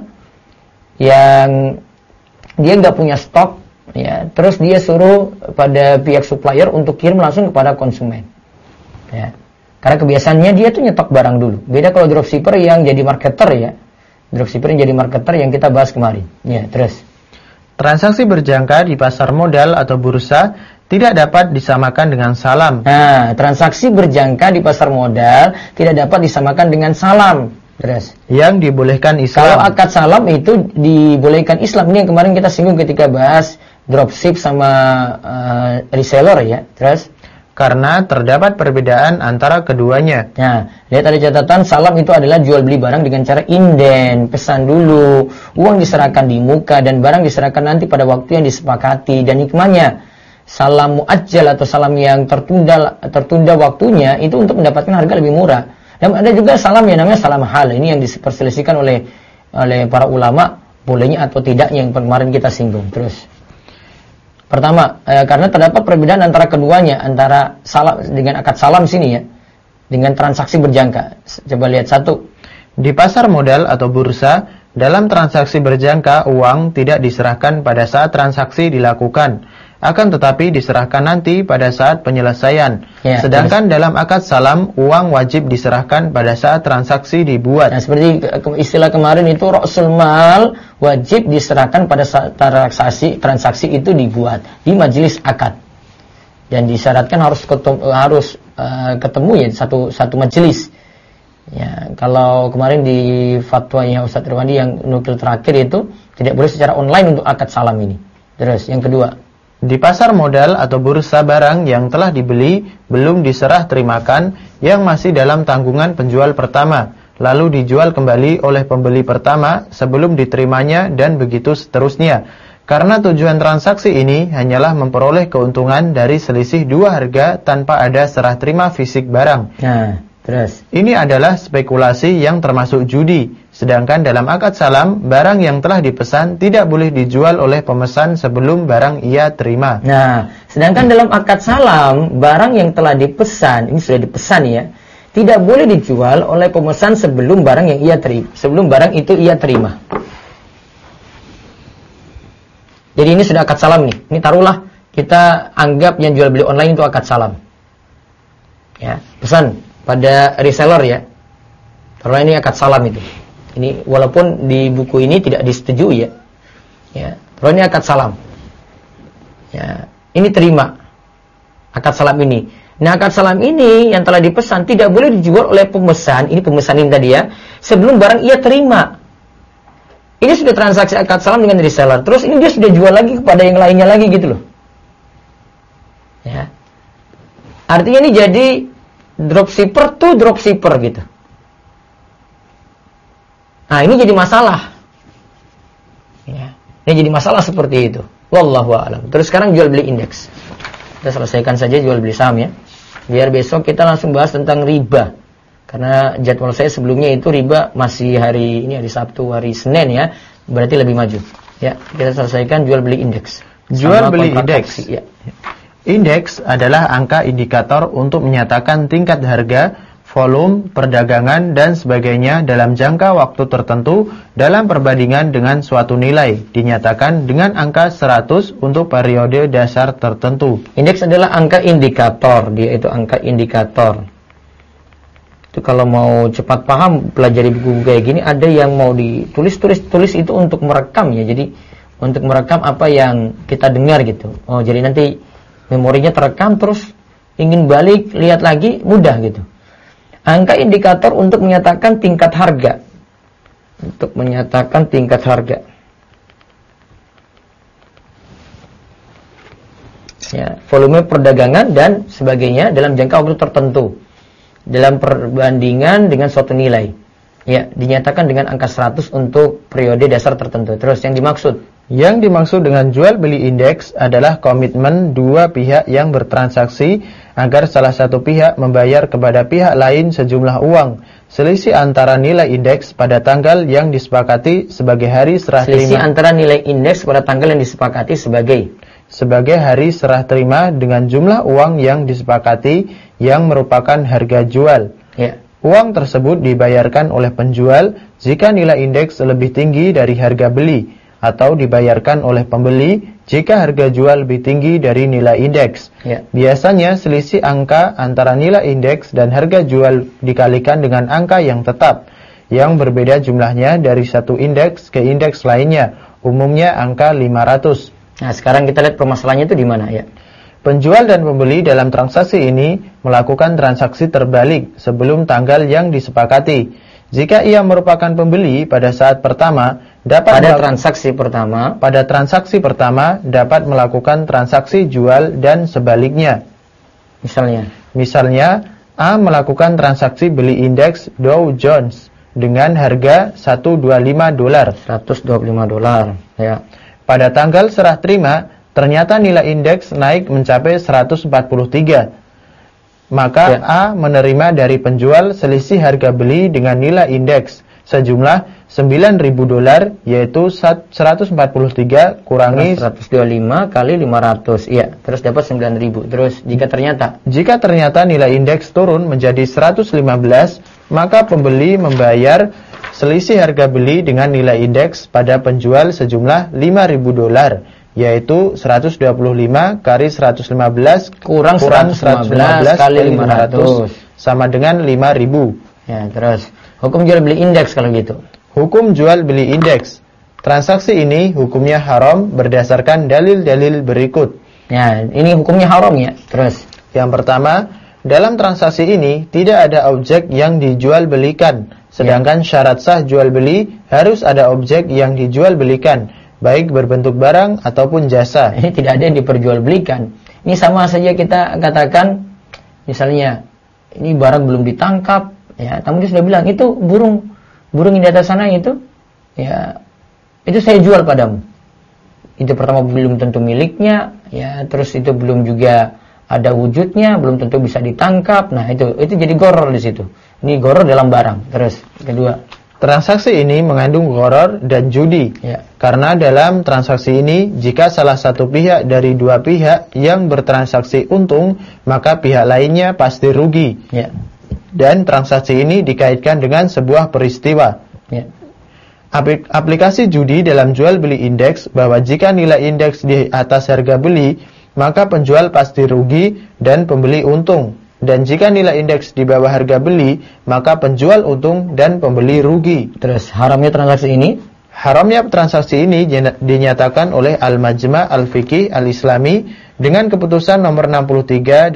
yang dia nggak punya stok. Ya, terus dia suruh pada pihak supplier untuk kirim langsung kepada konsumen. Ya. Karena kebiasaannya dia tuh nyetok barang dulu. Beda kalau dropshipper yang jadi marketer ya. Dropshipper yang jadi marketer yang kita bahas kemarin. Ya, terus. Transaksi berjangka di pasar modal atau bursa tidak dapat disamakan dengan salam. Nah, transaksi berjangka di pasar modal tidak dapat disamakan dengan salam. Terus. Yang dibolehkan Islam. Kalau akad salam itu dibolehkan Islam. Ini yang kemarin kita singgung ketika bahas dropship sama reseller ya. Terus karena terdapat perbedaan antara keduanya. Nah, lihat ada catatan salam itu adalah jual beli barang dengan cara inden, pesan dulu, uang diserahkan di muka dan barang diserahkan nanti pada waktu yang disepakati. Dan hikmahnya salam muajjal atau salam yang tertunda waktunya itu untuk mendapatkan harga lebih murah. Dan ada juga salam yang namanya salam hal. Ini yang diperselisihkan oleh para ulama bolehnya atau tidaknya yang kemarin kita singgung. Terus pertama, karena terdapat perbedaan antara keduanya, antara salam dengan akad salam sini ya, dengan transaksi berjangka. Coba lihat satu. Di pasar modal atau bursa, dalam transaksi berjangka, uang tidak diserahkan pada saat transaksi dilakukan, akan tetapi diserahkan nanti pada saat penyelesaian. Ya, sedangkan dalam akad salam, uang wajib diserahkan pada saat transaksi dibuat. Nah, seperti istilah kemarin itu rasul mal wajib diserahkan pada saat transaksi itu dibuat di majelis akad. Dan disyaratkan harus ketemu ya satu majelis. Ya, kalau kemarin di fatwanya Ustaz Irwandi yang nukil terakhir itu tidak boleh secara online untuk akad salam ini. Terus yang kedua, di pasar modal atau bursa barang yang telah dibeli belum diserah terimakan yang masih dalam tanggungan penjual pertama, lalu dijual kembali oleh pembeli pertama sebelum diterimanya dan begitu seterusnya. Karena tujuan transaksi ini hanyalah memperoleh keuntungan dari selisih dua harga tanpa ada serah terima fisik barang. Nah, terus. Ini adalah spekulasi yang termasuk judi. Sedangkan dalam akad salam, barang yang telah dipesan tidak boleh dijual oleh pemesan sebelum barang ia terima. Nah, sedangkan dalam akad salam, barang yang telah dipesan, ini sudah dipesan ya, tidak boleh dijual oleh pemesan sebelum barang yang ia terima, sebelum barang itu ia terima. Jadi ini sudah akad salam nih. Ini taruhlah kita anggap yang jual beli online itu akad salam. Ya, pesan pada reseller ya. Taruhlah ini akad salam itu. Ini walaupun di buku ini tidak disetujui ya. Ya, taruhlah ini akad salam. Ya, ini terima akad salam ini. Nah, akad salam ini yang telah dipesan tidak boleh dijual oleh pemesan. Ini pemesan ini tadi ya, sebelum barang ia terima. Ini sudah transaksi akad salam dengan reseller. Terus ini dia sudah jual lagi kepada yang lainnya lagi gitu loh. Ya. Artinya ini jadi dropshipper to dropshipper gitu. Nah, ini jadi masalah. Ya. Ini jadi masalah seperti itu. Wallahu a'lam. Terus sekarang jual beli indeks. Kita selesaikan saja jual beli saham ya. Biar besok kita langsung bahas tentang riba. Karena jadwal saya sebelumnya itu riba masih hari Sabtu, hari Senin ya. Berarti lebih maju. Ya, kita selesaikan jual beli indeks. Jual beli indeks. Ya. Indeks adalah angka indikator untuk menyatakan tingkat harga, volume, perdagangan dan sebagainya dalam jangka waktu tertentu dalam perbandingan dengan suatu nilai. Dinyatakan dengan angka 100 untuk periode dasar tertentu. Indeks adalah angka indikator. Dia itu angka indikator. Itu kalau mau cepat paham pelajari buku kayak gini, ada yang mau ditulis itu untuk merekam ya. Jadi untuk merekam apa yang kita dengar gitu. Oh, jadi nanti memorinya terekam, terus ingin balik lihat lagi mudah gitu. Angka indikator untuk menyatakan tingkat harga. Untuk menyatakan tingkat harga. Ya, volume perdagangan dan sebagainya dalam jangka waktu tertentu. Dalam perbandingan dengan suatu nilai. Ya, dinyatakan dengan angka 100 untuk periode dasar tertentu. Terus yang dimaksud Yang dimaksud dengan jual beli indeks adalah komitmen dua pihak yang bertransaksi agar salah satu pihak membayar kepada pihak lain sejumlah uang selisih antara nilai indeks pada tanggal yang disepakati sebagai hari serah terima. Selisih antara nilai indeks pada tanggal yang disepakati sebagai hari serah terima dengan jumlah uang yang disepakati yang merupakan harga jual. Ya. Uang tersebut dibayarkan oleh penjual jika nilai indeks lebih tinggi dari harga beli, atau dibayarkan oleh pembeli jika harga jual lebih tinggi dari nilai indeks. Ya. Biasanya selisih angka antara nilai indeks dan harga jual dikalikan dengan angka yang tetap, yang berbeda jumlahnya dari satu indeks ke indeks lainnya, umumnya angka 500. Nah, sekarang kita lihat permasalahannya itu di mana ya? Penjual dan pembeli dalam transaksi ini melakukan transaksi terbalik sebelum tanggal yang disepakati. Jika ia merupakan pembeli pada saat pertama, pada transaksi pertama dapat melakukan transaksi jual dan sebaliknya. Misalnya A melakukan transaksi beli indeks Dow Jones dengan harga $125. Ya. Pada tanggal serah terima, ternyata nilai indeks naik mencapai 143. Maka A menerima dari penjual selisih harga beli dengan nilai indeks sejumlah $9.000, yaitu 143 kurangi 125 kali 500. Iya, terus dapat 9.000. Terus jika ternyata nilai indeks turun menjadi 115, maka pembeli membayar selisih harga beli dengan nilai indeks pada penjual sejumlah $5.000, yaitu 125 kali 115 kurang 115 kali 500 sama dengan 5.000. Ya, terus hukum jual beli indeks kalau gitu. Hukum jual beli indeks. Transaksi ini hukumnya haram berdasarkan dalil-dalil berikut. Ya, ini hukumnya haram ya. Terus yang pertama, dalam transaksi ini tidak ada objek yang dijual belikan, sedangkan syarat sah jual beli harus ada objek yang dijual belikan, baik berbentuk barang ataupun jasa. Ini tidak ada yang diperjualbelikan. Ini sama saja kita katakan, misalnya ini barang belum ditangkap, ya, tamu dia sudah bilang itu burung yang di atas sana itu, ya, itu saya jual padamu. Itu pertama belum tentu miliknya, ya, terus itu belum juga ada wujudnya, belum tentu bisa ditangkap. Nah itu jadi gharar di situ. Ini gharar dalam barang. Terus kedua, transaksi ini mengandung gharar dan judi. Ya. Karena dalam transaksi ini, jika salah satu pihak dari dua pihak yang bertransaksi untung, maka pihak lainnya pasti rugi. Ya. Dan transaksi ini dikaitkan dengan sebuah peristiwa. Ya. Aplikasi judi dalam jual beli indeks bahwa jika nilai indeks di atas harga beli, maka penjual pasti rugi dan pembeli untung. Dan jika nilai indeks di bawah harga beli, maka penjual untung dan pembeli rugi. Terus haramnya transaksi ini? Haramnya transaksi ini dinyatakan oleh Al-Majma' Al-Fiqih Al-Islami dengan keputusan nomor 63/1/7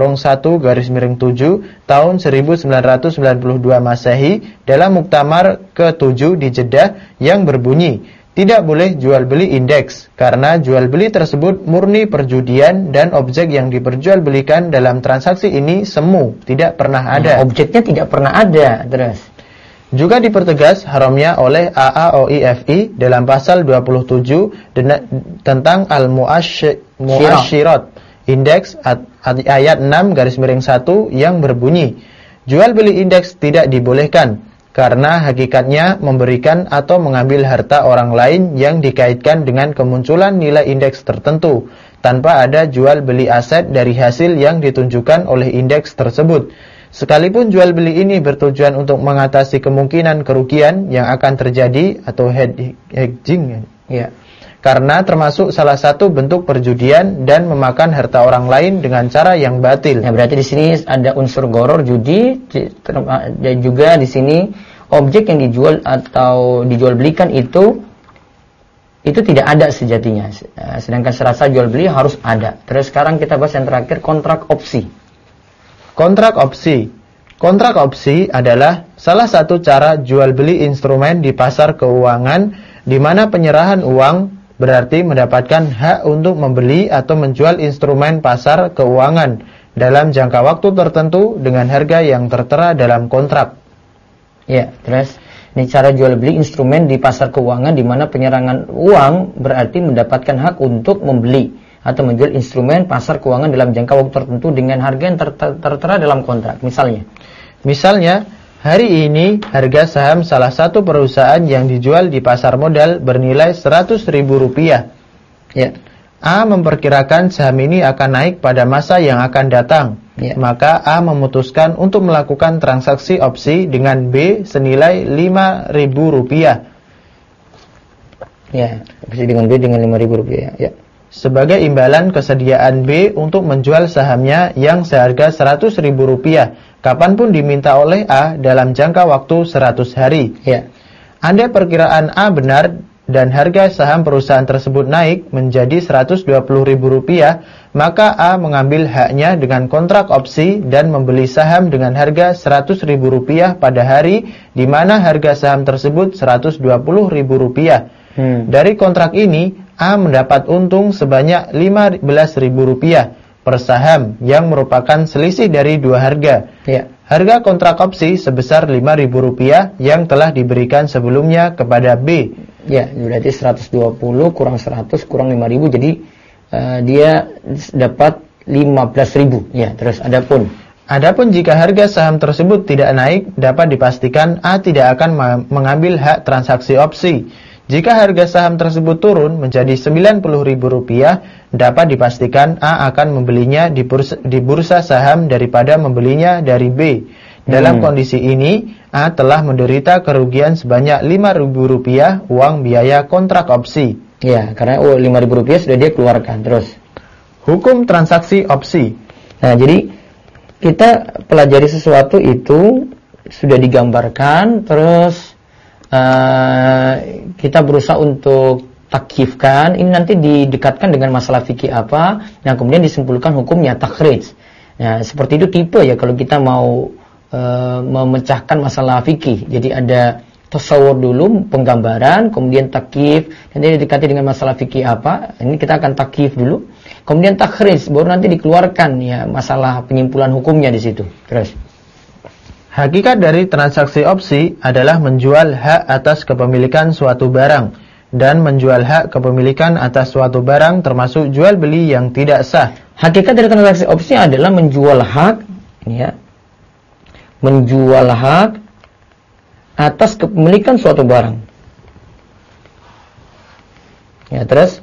tahun 1992 Masehi dalam Muktamar ke-7 di Jeddah yang berbunyi, tidak boleh jual beli indeks karena jual beli tersebut murni perjudian dan objek yang diperjualbelikan dalam transaksi ini semu, tidak pernah ada. Objeknya tidak pernah ada. Terus juga dipertegas haramnya oleh AAOIFI dalam pasal 27 tentang Al-Mu'asyirat Indeks ayat 6/1 yang berbunyi, jual beli indeks tidak dibolehkan karena hakikatnya memberikan atau mengambil harta orang lain yang dikaitkan dengan kemunculan nilai indeks tertentu tanpa ada jual beli aset dari hasil yang ditunjukkan oleh indeks tersebut. Sekalipun jual beli ini bertujuan untuk mengatasi kemungkinan kerugian yang akan terjadi atau hedging, ya, karena termasuk salah satu bentuk perjudian dan memakan harta orang lain dengan cara yang batil. Ya, berarti di sini ada unsur gharar, judi, dan juga di sini objek yang dijual atau dijual belikan itu tidak ada sejatinya. Sedangkan syarat sah jual beli harus ada. Terus sekarang kita bahas yang terakhir, kontrak opsi. Kontrak opsi. Kontrak opsi adalah salah satu cara jual beli instrumen di pasar keuangan di mana penyerahan uang berarti mendapatkan hak untuk membeli atau menjual instrumen pasar keuangan dalam jangka waktu tertentu dengan harga yang tertera dalam kontrak. Ya, terus Ini cara jual beli instrumen di pasar keuangan, di mana penyerangan uang berarti mendapatkan hak untuk membeli atau menjual instrumen pasar keuangan dalam jangka waktu tertentu dengan harga yang tertera dalam kontrak. Misalnya, hari ini harga saham salah satu perusahaan yang dijual di pasar modal bernilai Rp100.000. Ya. A memperkirakan saham ini akan naik pada masa yang akan datang. Ya. Maka A memutuskan untuk melakukan transaksi opsi dengan B senilai Rp5.000. Ya, opsi dengan B dengan Rp5.000. Ya. Sebagai imbalan kesediaan B untuk menjual sahamnya yang seharga Rp100.000 kapanpun diminta oleh A dalam jangka waktu 100 hari. Ya. Andai perkiraan A benar dan harga saham perusahaan tersebut naik menjadi Rp120.000, maka A mengambil haknya dengan kontrak opsi dan membeli saham dengan harga Rp100.000 pada hari di mana harga saham tersebut Rp120.000. Dari kontrak ini, A mendapat untung sebanyak Rp15.000 per saham yang merupakan selisih dari dua harga. Ya. Harga kontrak opsi sebesar Rp5.000 yang telah diberikan sebelumnya kepada B. Ya, berarti 120 kurang 100 kurang 5.000, jadi dia dapat 15.000. Ya, terus Adapun jika harga saham tersebut tidak naik, dapat dipastikan A tidak akan mengambil hak transaksi opsi. Jika harga saham tersebut turun menjadi Rp90.000, dapat dipastikan A akan membelinya di bursa saham daripada membelinya dari B. Dalam kondisi ini, A telah menderita kerugian sebanyak Rp5.000 uang biaya kontrak opsi. Ya, karena Rp5.000 sudah dia keluarkan. Terus, hukum transaksi opsi. Nah, jadi kita pelajari sesuatu itu sudah digambarkan, terus kita berusaha untuk takyifkan, ini nanti didekatkan dengan masalah fikih apa, nah kemudian disimpulkan hukumnya, takhrij. Nah, seperti itu tipe ya kalau kita mau memecahkan masalah fikih. Jadi ada tasawur dulu, penggambaran, kemudian takyif, nanti didekati dengan masalah fikih apa, ini kita akan takyif dulu, kemudian takhrij, baru nanti dikeluarkan ya masalah penyimpulan hukumnya di situ. Terus, hakikat dari transaksi opsi adalah menjual hak atas kepemilikan suatu barang, dan menjual hak kepemilikan atas suatu barang termasuk jual beli yang tidak sah. Hakikat dari transaksi opsi adalah menjual hak, ya, menjual hak atas kepemilikan suatu barang. Ya, terus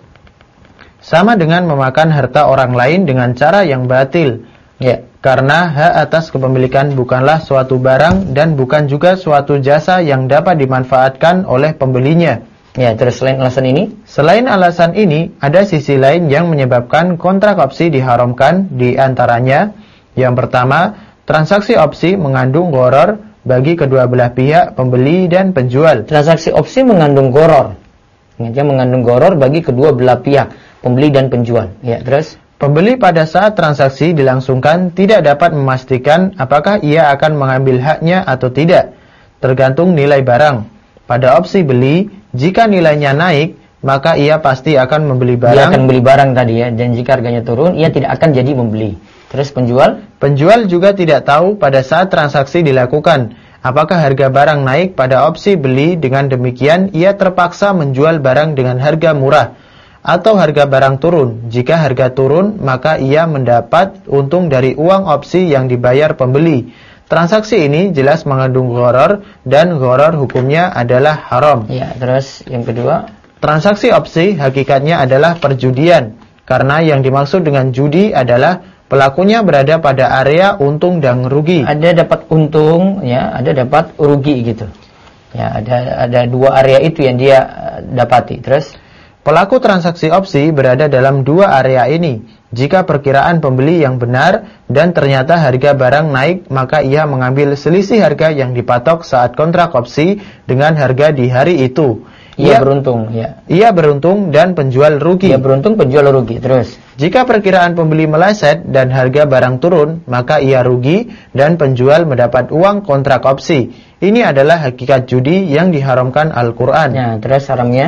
sama dengan memakan harta orang lain dengan cara yang batil. Ya. Karena hak atas kepemilikan bukanlah suatu barang dan bukan juga suatu jasa yang dapat dimanfaatkan oleh pembelinya. Ya, terus selain alasan ini? Selain alasan ini, ada sisi lain yang menyebabkan kontrak opsi diharamkan, di antaranya, yang pertama, transaksi opsi mengandung gharar bagi kedua belah pihak, pembeli dan penjual. Transaksi opsi mengandung gharar. Ingatnya mengandung gharar bagi kedua belah pihak, pembeli dan penjual. Ya, terus pembeli pada saat transaksi dilangsungkan tidak dapat memastikan apakah ia akan mengambil haknya atau tidak, tergantung nilai barang. Pada opsi beli, jika nilainya naik, maka ia pasti akan membeli barang. Ia akan beli barang tadi ya, dan jika harganya turun, ia tidak akan jadi membeli. Terus penjual? Penjual juga tidak tahu pada saat transaksi dilakukan, apakah harga barang naik pada opsi beli, dengan demikian ia terpaksa menjual barang dengan harga murah. Atau harga barang turun. Jika harga turun, maka ia mendapat untung dari uang opsi yang dibayar pembeli. Transaksi ini jelas mengandung gharar dan gharar hukumnya adalah haram. Ya, terus yang kedua, transaksi opsi hakikatnya adalah perjudian. Karena yang dimaksud dengan judi adalah pelakunya berada pada area untung dan rugi. Ada dapat untung, ya, ada dapat rugi gitu. Ya, ada dua area itu yang dia dapati. Terus pelaku transaksi opsi berada dalam dua area ini. Jika perkiraan pembeli yang benar dan ternyata harga barang naik, maka ia mengambil selisih harga yang dipatok saat kontrak opsi dengan harga di hari itu. Ia beruntung, ya. Ia beruntung dan penjual rugi. Ia beruntung, penjual rugi. Terus, jika perkiraan pembeli meleset dan harga barang turun, maka ia rugi dan penjual mendapat uang kontrak opsi. Ini adalah hakikat judi yang diharamkan Al-Quran. Ya, terus haramnya?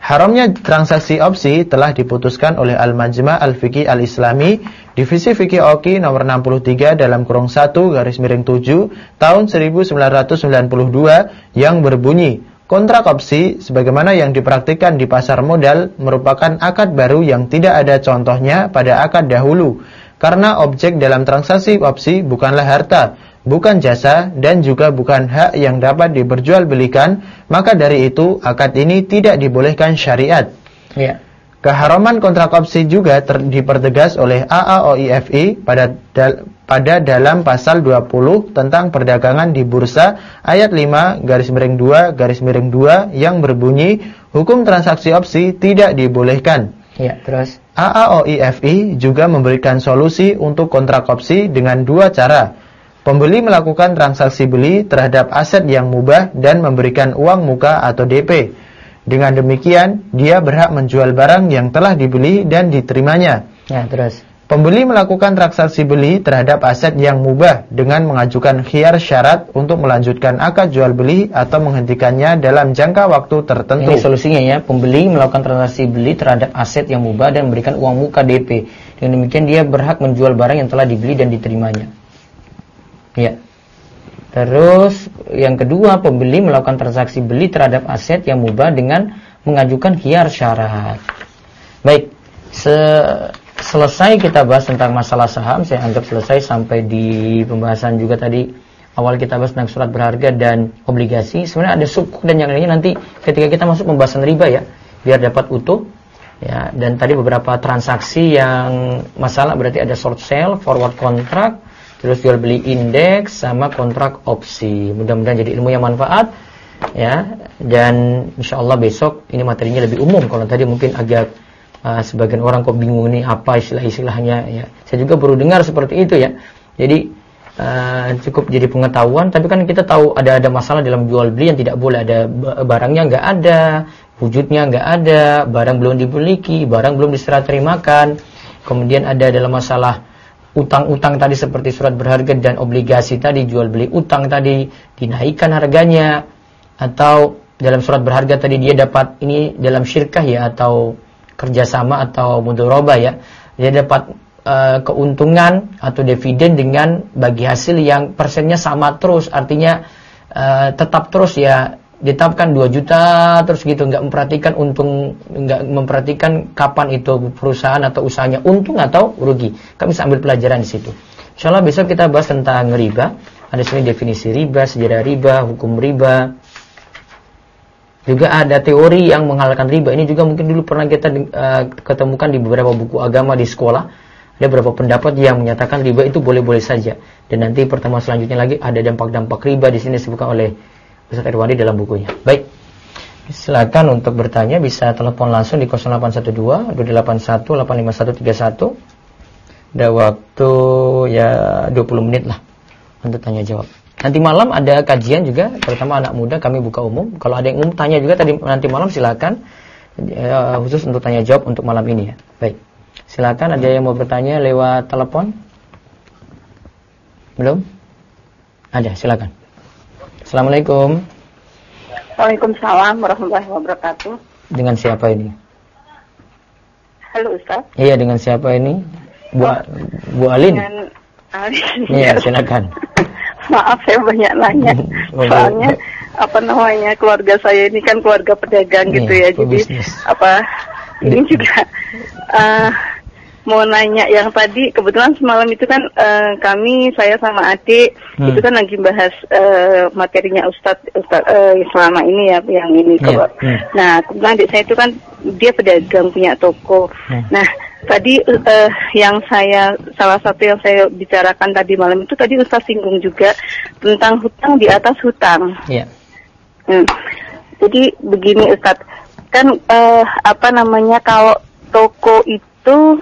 Haramnya transaksi opsi telah diputuskan oleh Al-Majma' Al-Fiqih Al-Islami, Divisi Fikih Oki nomor 63 dalam kurung 1/7 tahun 1992 yang berbunyi, kontrak opsi sebagaimana yang dipraktikkan di pasar modal merupakan akad baru yang tidak ada contohnya pada akad dahulu, karena objek dalam transaksi opsi bukanlah harta, bukan jasa, dan juga bukan hak yang dapat diperjualbelikan, maka dari itu akad ini tidak dibolehkan syariat. Ya. Keharaman kontrak opsi juga dipertegas oleh AAOIFI pada dalam pasal 20 tentang perdagangan di bursa ayat 5/2/2 yang berbunyi, hukum transaksi opsi tidak dibolehkan. Ya, terus AAOIFI juga memberikan solusi untuk kontrak opsi dengan dua cara. Pembeli melakukan transaksi beli terhadap aset yang mubah dan memberikan uang muka atau DP. Dengan demikian, dia berhak menjual barang yang telah dibeli dan diterimanya. ya, terus Pembeli melakukan transaksi beli terhadap aset yang mubah dengan mengajukan khiyar syarat untuk melanjutkan akad jual beli atau menghentikannya dalam jangka waktu tertentu. ini solusinya ya. Pembeli melakukan transaksi beli terhadap aset yang mubah dan memberikan uang muka DP. Dengan demikian dia berhak menjual barang yang telah dibeli dan diterimanya. Ya. Terus yang kedua, pembeli melakukan transaksi beli terhadap aset yang mubah dengan mengajukan khiyar syarat. Baik, selesai kita bahas tentang masalah saham. Saya anggap selesai sampai di pembahasan juga tadi. Awal kita bahas tentang surat berharga dan obligasi. Sebenarnya ada sukuk dan yang lainnya nanti ketika kita masuk pembahasan riba ya, biar dapat utuh. Ya, dan tadi beberapa transaksi yang masalah berarti ada short sale, forward contract, terus jual beli indeks sama kontrak opsi. Mudah-mudahan jadi ilmu yang manfaat ya. Dan insyaallah besok ini materinya lebih umum. Kalau tadi mungkin agak sebagian orang kok bingung ini apa istilah-istilahnya ya. Saya juga baru dengar seperti itu ya. Jadi cukup jadi pengetahuan, tapi kan kita tahu ada masalah dalam jual beli yang tidak boleh, ada barangnya nggak ada, wujudnya nggak ada, barang belum dimiliki, barang belum diserah terimakan. Kemudian ada dalam masalah utang-utang tadi seperti surat berharga dan obligasi tadi, jual beli utang tadi dinaikkan harganya, atau dalam surat berharga tadi dia dapat ini dalam syirkah ya, atau kerjasama atau mudharabah ya, dia dapat keuntungan atau dividen dengan bagi hasil yang persennya sama terus, artinya tetap terus ya, ditetapkan 2 juta terus gitu, nggak memperhatikan untung, nggak memperhatikan kapan itu perusahaan atau usahanya untung atau rugi. Kami bisa ambil pelajaran di situ. Insyaallah besok kita bahas tentang riba. Ada sini definisi riba, sejarah riba, hukum riba. Juga ada teori yang menghalalkan riba. Ini juga mungkin dulu pernah kita ketemukan di beberapa buku agama di sekolah. Ada beberapa pendapat yang menyatakan riba itu boleh-boleh saja. Dan nanti pertemuan selanjutnya lagi ada dampak-dampak riba di sini disebutkan oleh Ustaz Irwandi dalam bukunya. Baik, silakan untuk bertanya, bisa telepon langsung di 0812 281 85131. Ada waktu ya 20 menit lah untuk tanya jawab. Nanti malam ada kajian juga, terutama anak muda, kami buka umum. Kalau ada yang umum tanya juga tadi nanti malam silakan, khusus untuk tanya jawab untuk malam ini ya. Baik, silakan, ada yang mau bertanya lewat telepon? Belum? Ada, silakan. Assalamualaikum. Waalaikumsalam warahmatullahi wabarakatuh. Dengan siapa ini? Halo Ustaz. Iya, dengan siapa ini? Bu Alin. Dengan Alin. Iya, silakan. Maaf saya banyak nanya. Soalnya keluarga saya ini kan keluarga pedagang gitu ya. Jadi ini juga mau nanya yang tadi, kebetulan semalam itu kan saya sama adik itu kan lagi bahas materinya Ustadz selama ini ya, yang ini. Nah, kebetulan adik saya itu kan dia pedagang, punya toko. Nah, tadi yang salah satu yang saya bicarakan tadi malam itu tadi Ustadz singgung juga tentang hutang di atas hutang. Jadi begini Ustadz, kan kalau toko itu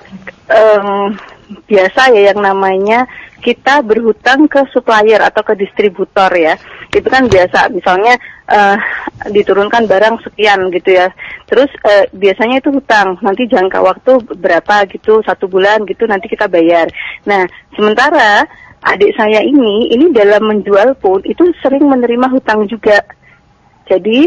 biasa ya yang namanya kita berhutang ke supplier atau ke distributor ya. Itu kan biasa, misalnya diturunkan barang sekian gitu ya. Terus biasanya itu hutang, nanti jangka waktu berapa gitu, 1 bulan gitu nanti kita bayar. Nah, sementara adik saya ini dalam menjual pun itu sering menerima hutang juga. Jadi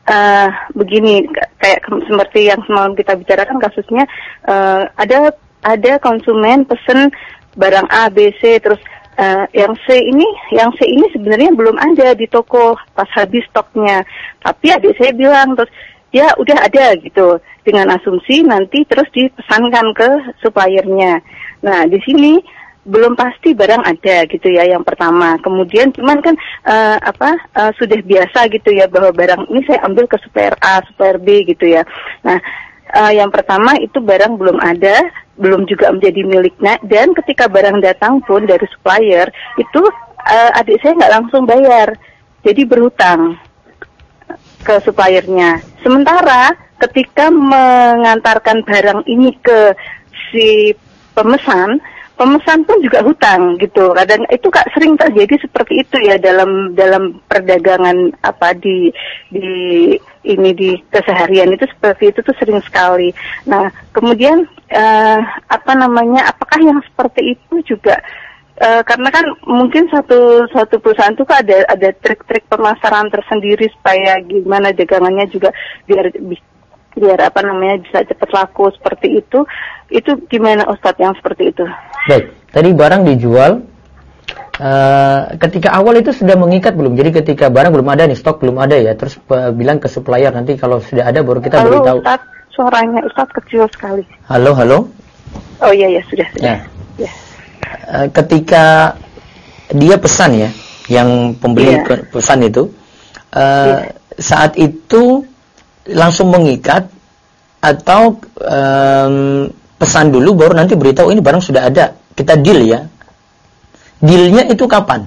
begini, kayak seperti yang semalam kita bicarakan kasusnya, ada konsumen pesen barang A, B, C, terus yang C ini sebenarnya belum ada di toko pas habis stoknya. Tapi adik saya bilang terus, ya udah ada gitu, dengan asumsi nanti terus dipesankan ke suppliernya. Nah di sini belum pasti barang ada gitu ya, yang pertama. Kemudian cuman kan sudah biasa gitu ya bahwa barang ini saya ambil ke supplier A, supplier B gitu ya. Nah yang pertama itu barang belum ada, belum juga menjadi miliknya, dan ketika barang datang pun dari supplier itu adik saya nggak langsung bayar, jadi berhutang ke suppliernya. Sementara ketika mengantarkan barang ini ke si pemesan pun juga hutang gitu. Kadang itu sering terjadi seperti itu ya dalam perdagangan di keseharian itu, seperti itu tuh sering sekali. Nah, kemudian apakah yang seperti itu juga karena kan mungkin satu perusahaan itu kan ada trik-trik pemasaran tersendiri supaya gimana dagangannya juga biar bisa cepat laku seperti itu. Itu gimana Ustadz yang seperti itu? Baik, tadi barang dijual ketika awal itu sudah mengikat belum? Jadi ketika barang belum ada nih, stok belum ada ya, terus bilang ke supplier nanti kalau sudah ada baru kita beritahu. Ustadz, suaranya Ustadz kecil sekali. Halo. Oh iya sudah. Ya. Ya. Ketika dia pesan ya, yang pembeli pesan itu, saat itu langsung mengikat atau pesan dulu baru nanti beritahu ini barang sudah ada, kita deal ya. Dealnya itu kapan?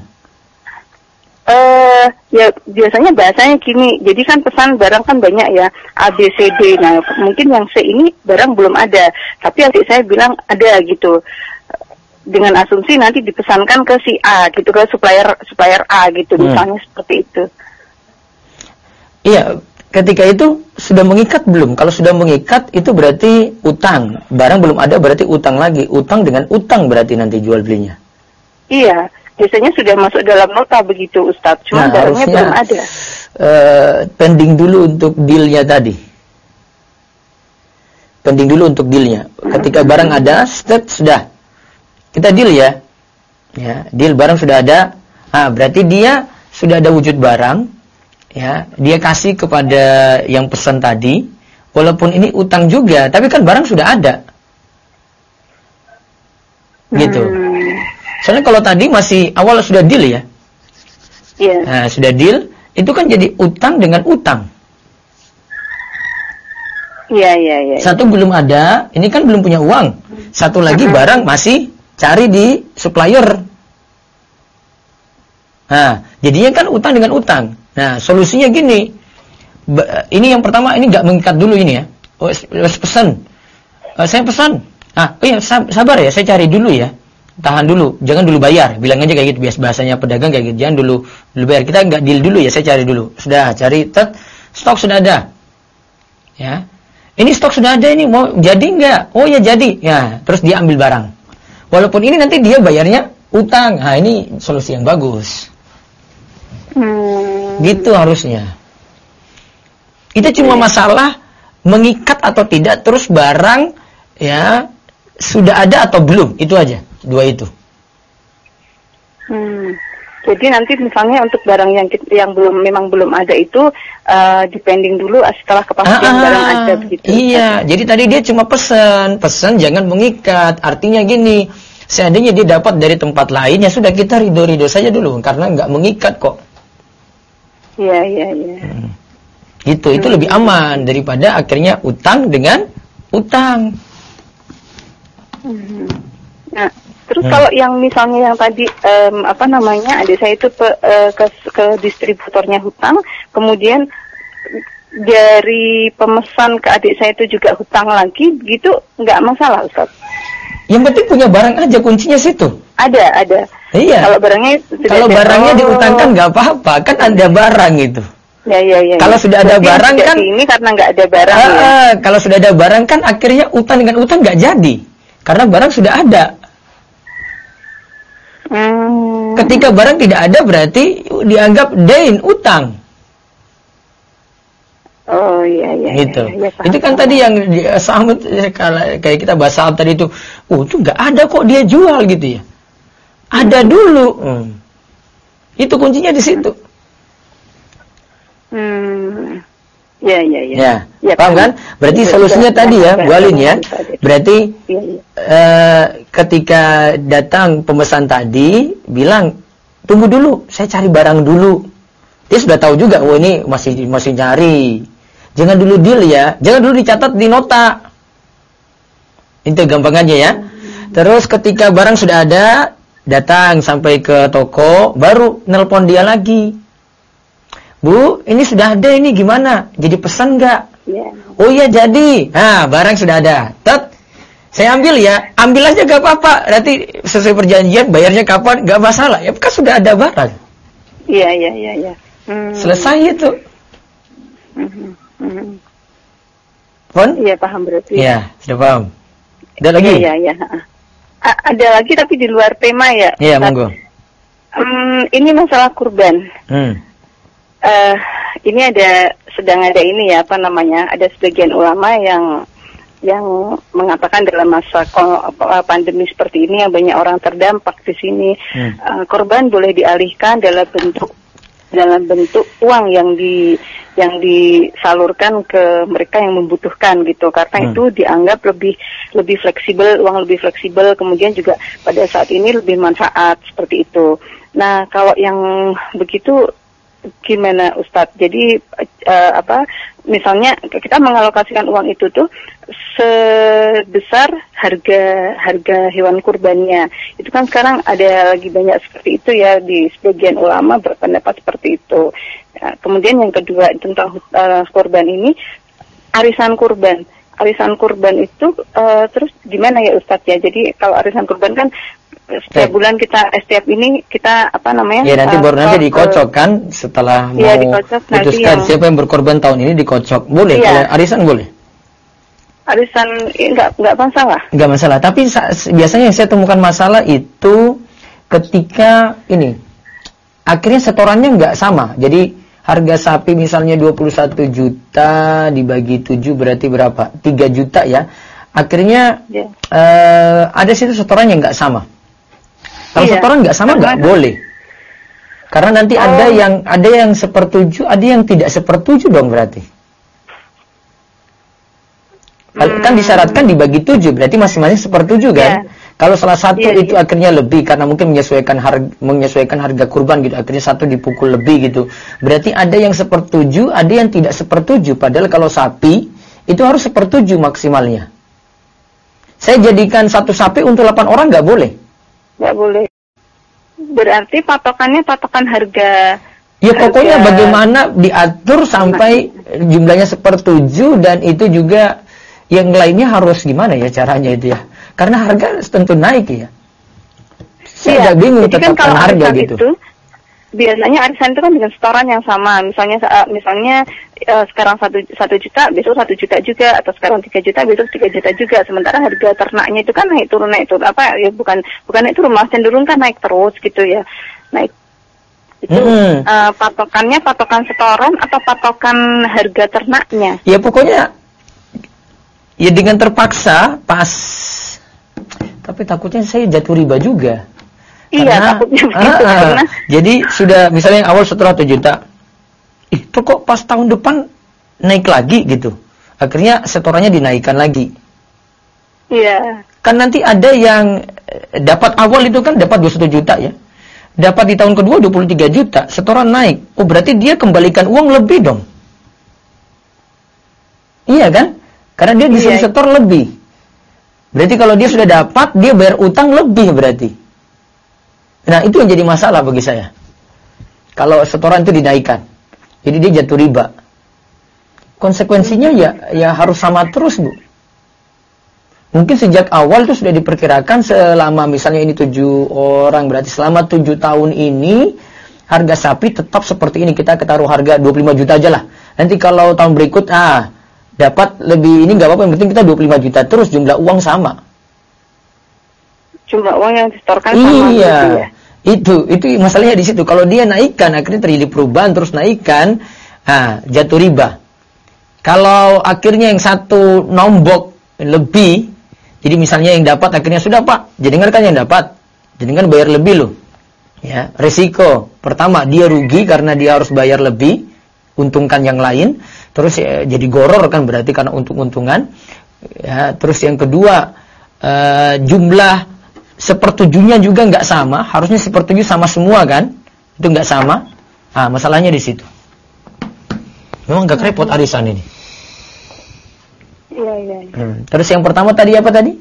Ya biasanya bahasanya gini, jadi kan pesan barang kan banyak ya, A, B, C, D. Nah mungkin yang C ini barang belum ada, tapi adik saya bilang ada gitu, dengan asumsi nanti dipesankan ke si A gitu, ke supplier A gitu, misalnya seperti itu. Iya, ketika itu sudah mengikat belum? Kalau sudah mengikat itu berarti utang. Barang belum ada berarti utang lagi. Utang dengan utang berarti nanti jual belinya. Iya, biasanya sudah masuk dalam nota begitu Ustadz. Cuma barangnya belum ada. Pending dulu untuk dealnya tadi. Pending dulu untuk dealnya. Ketika barang ada, sudah. Kita deal ya. Ya, deal barang sudah ada. Berarti dia sudah ada wujud barang. Ya, dia kasih kepada yang pesan tadi, walaupun ini utang juga, tapi kan barang sudah ada. Gitu. Soalnya kalau tadi masih awal sudah deal ya. Iya. Nah, sudah deal, itu kan jadi utang dengan utang. Iya. Satu belum ada, ini kan belum punya uang. Satu lagi barang masih cari di supplier. Nah, jadinya kan utang dengan utang. Nah, solusinya gini. Ini yang pertama, ini nggak mengikat dulu ini ya. Pesan. Saya pesan. Iya, sabar ya, saya cari dulu ya. Tahan dulu, jangan dulu bayar. Bilang aja kayak gitu, biasa bahasanya pedagang kayak gitu. Jangan dulu bayar. Kita nggak deal dulu ya, saya cari dulu. Sudah, cari, stok sudah ada. Ya. Ini stok sudah ada ini, mau jadi nggak? Oh ya jadi. Ya, terus dia ambil barang. Walaupun ini nanti dia bayarnya utang. Nah, ini solusi yang bagus. Gitu harusnya. Itu cuma masalah mengikat atau tidak, terus barang ya sudah ada atau belum, itu aja, dua itu. Jadi nanti misalnya untuk barang yang memang belum ada itu dipending dulu setelah kepastian barang ada begitu. Iya, jadi tadi dia cuma pesan jangan mengikat. Artinya gini, seandainya dia dapat dari tempat lain ya sudah, kita ridho saja dulu karena nggak mengikat kok. Iya. Itu lebih aman daripada akhirnya utang dengan utang. Nah, terus kalau yang misalnya yang tadi adik saya itu ke distributornya hutang, kemudian dari pemesan ke adik saya itu juga hutang lagi, gitu nggak masalah Ustaz? Yang penting punya barang aja, kuncinya situ. Ada. Iya. Kalau barangnya diutangkan nggak apa-apa, kan ada barang itu. Ya. Kalau sudah ada barang kan ini karena nggak ada barang. Kalau sudah ada barang kan akhirnya utang dengan utang nggak jadi, karena barang sudah ada. Ketika barang tidak ada berarti dianggap dain, utang. Oh iya. Gitu. Iya, Itu kan tadi yang sama kayak kita bahas saat tadi itu. Itu nggak ada kok dia jual gitu ya. Ada dulu. Itu kuncinya di situ. Ya, paham kan? Berarti solusinya tadi ya, Bu Alin ya. Berarti ketika datang pemesan tadi bilang, tunggu dulu, saya cari barang dulu. Dia sudah tahu juga, oh ini masih nyari. Jangan dulu deal ya, jangan dulu dicatat di nota. Itu gampangannya ya. Terus ketika barang sudah ada, datang sampai ke toko, baru nelpon dia lagi. Bu, ini sudah ada, ini gimana? Jadi pesan nggak? Ya. Oh iya jadi. Nah, barang sudah ada. Saya ambil ya. Ambil aja gak apa-apa. Nanti sesuai perjanjian, bayarnya kapan? Gak masalah. Ya kan sudah ada barang. Iya. Selesai itu. Pon? Iya, paham berarti. Iya, sudah paham. Ada lagi? Iya. Ada lagi tapi di luar tema ya. Iya, monggo. Ini masalah kurban. Ini sedang ada ini ya, ada sebagian ulama yang mengatakan dalam masa pandemi seperti ini yang banyak orang terdampak di sini, korban boleh dialihkan dalam bentuk uang yang disalurkan ke mereka yang membutuhkan gitu, karena itu dianggap lebih fleksibel, uang lebih fleksibel, kemudian juga pada saat ini lebih manfaat seperti itu. Nah, kalau yang begitu gimana Ustadz? Jadi misalnya kita mengalokasikan uang itu tuh sebesar harga hewan kurbannya. Itu kan sekarang ada lagi banyak seperti itu ya, di sebagian ulama berpendapat seperti itu. Ya, kemudian yang kedua tentang kurban ini, arisan kurban itu terus gimana ya Ustadz ya? Jadi kalau arisan kurban kan setiap bulan setiap ini kita Ya nanti baru nanti dikocok kan setelah mau putuskan siapa yang berkorban tahun ini dikocok. Boleh kalau arisan boleh. Arisan enggak masalah. Enggak masalah, tapi biasanya yang saya temukan masalah itu ketika ini akhirnya setorannya enggak sama. Jadi harga sapi misalnya 21 juta dibagi 7 berarti berapa? 3 juta ya. Akhirnya ada situ setorannya enggak sama. Kalau setoran nggak sama nggak boleh, karena nanti ada yang sepertujuh, ada yang tidak sepertujuh dong berarti. Kan disyaratkan dibagi 7, berarti masing-masing sepertujuh kan? Kalau salah satu itu akhirnya lebih karena mungkin menyesuaikan harga kurban gitu, akhirnya satu dipukul lebih gitu. Berarti ada yang sepertujuh, ada yang tidak sepertujuh. Padahal kalau sapi itu harus sepertujuh maksimalnya. Saya jadikan satu sapi untuk 8 orang nggak boleh. Nggak boleh. Berarti patokan harga. Ya pokoknya bagaimana diatur sampai jumlahnya sepertujuh, dan itu juga yang lainnya harus gimana ya caranya itu ya. Karena harga tentu naik ya. Saya agak bingung tetapkan harga gitu. Itu, biasanya arisan itu kan dengan setoran yang sama. Misalnya sekarang 1 juta, besok 1 juta juga, atau sekarang 3 juta, besok 3 juta juga. Sementara harga ternaknya itu kan naik turun bukan naik turun, malah cenderung kan naik terus gitu ya. Naik itu patokan setoran atau patokan harga ternaknya? Ya pokoknya ya dengan terpaksa pas. Tapi takutnya saya jatuh riba juga. Iya, takutnya begitu. Jadi sudah misalnya yang awal setelah 1 juta, itu kok pas tahun depan naik lagi gitu. Akhirnya setorannya dinaikkan lagi. Iya. Kan nanti ada yang dapat awal itu kan dapat 21 juta ya. Dapat di tahun kedua 23 juta, setoran naik. Oh berarti dia kembalikan uang lebih dong. Iya kan? Karena dia disuruh setor lebih. Berarti kalau dia sudah dapat, dia bayar utang lebih berarti. Nah itu yang jadi masalah bagi saya. Kalau setoran itu dinaikkan, jadi dia jatuh riba. Konsekuensinya ya harus sama terus Bu. Mungkin sejak awal itu sudah diperkirakan selama misalnya ini 7 orang, berarti selama 7 tahun ini harga sapi tetap seperti ini. Kita taruh harga 25 juta aja lah. Nanti kalau tahun berikut dapat lebih ini nggak apa-apa, yang penting kita 25 juta terus, jumlah uang sama. Jumlah uang yang disetorkan sama gitu ya. Itu masalahnya di situ. Kalau dia naikkan akhirnya terjadi perubahan terus naikkan, jatuh riba. Kalau akhirnya yang satu nombok lebih, jadi misalnya yang dapat akhirnya sudah Pak, jenengan kan yang dapat, jenengan bayar lebih loh. Ya, risiko pertama dia rugi karena dia harus bayar lebih, untungkan yang lain. Terus ya, jadi goror kan berarti karena untung-untungan. Ya, terus yang kedua jumlah sepertujuhnya juga nggak sama, harusnya sepertujuh sama semua kan, itu nggak sama. Ah, masalahnya di situ. Memang gak repot arisan ini. Iya. Terus yang pertama tadi apa tadi?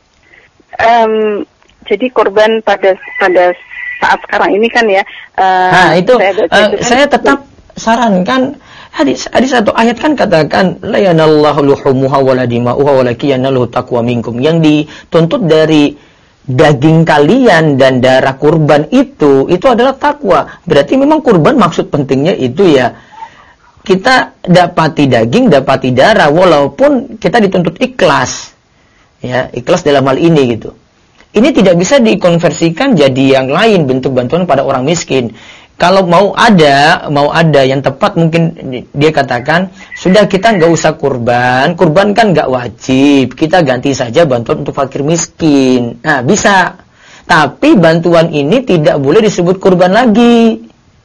Jadi korban pada saat sekarang ini kan ya. Itu saya tetap sarankan. Ada satu ayat kan katakan la yanallahu luhumuha wala dima'uha walakin yanaluhu taqwa minkum. Yang dituntut dari daging kalian dan darah kurban itu adalah takwa. Berarti memang kurban maksud pentingnya itu ya kita dapati daging, dapati darah, walaupun kita dituntut ikhlas. Ya, ikhlas dalam hal ini gitu. Ini tidak bisa dikonversikan jadi yang lain, bentuk bantuan pada orang miskin. Kalau mau ada yang tepat mungkin dia katakan, sudah kita nggak usah kurban kan nggak wajib, kita ganti saja bantuan untuk fakir miskin. Nah, bisa. Tapi bantuan ini tidak boleh disebut kurban lagi.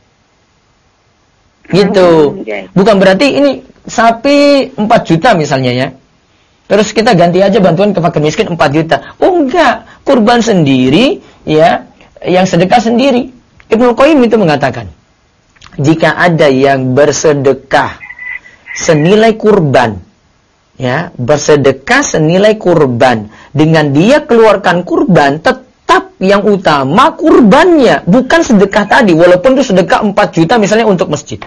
Gitu. Bukan berarti ini sapi 4 juta misalnya ya. Terus kita ganti aja bantuan ke fakir miskin 4 juta. Oh enggak, kurban sendiri ya, yang sedekah sendiri. Ibnu Qayyim itu mengatakan, jika ada yang bersedekah senilai kurban, ya, bersedekah senilai kurban, dengan dia keluarkan kurban, tetap yang utama kurbannya, bukan sedekah tadi, walaupun itu sedekah 4 juta misalnya untuk masjid.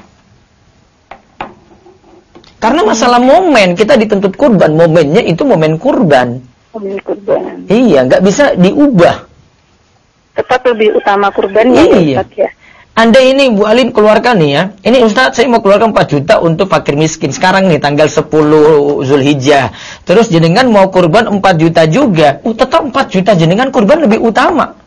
Karena masalah momen, kita dituntut kurban, momennya itu momen kurban. Momen kurban. Iya, nggak bisa diubah. Tetap lebih utama kurbannya. Iya. Ya. Anda ini Bu Alin keluarkan nih ya. Ini Ustaz saya mau keluarkan 4 juta untuk fakir miskin. Sekarang nih tanggal 10 Zulhijjah. Terus jenengan mau kurban 4 juta juga. Tetap 4 juta jenengan kurban lebih utama.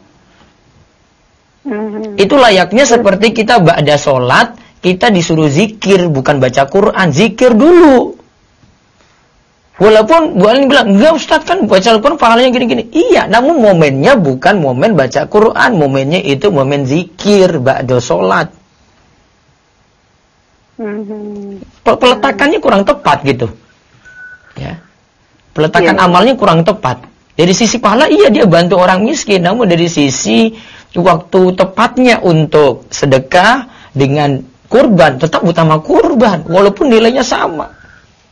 Itu layaknya seperti kita ba'da sholat, kita disuruh zikir, bukan baca Quran. Zikir dulu. Walaupun Bu Alin bilang, enggak Ustaz kan baca Al-Quran pahalanya gini-gini. Iya, namun momennya bukan momen baca Quran. Momennya itu momen zikir, ba'da sholat. Peletakannya kurang tepat gitu. Ya. Peletakan amalnya kurang tepat. Dari sisi pahala, iya dia bantu orang miskin. Namun dari sisi waktu tepatnya untuk sedekah dengan kurban, tetap utama kurban. Walaupun nilainya sama.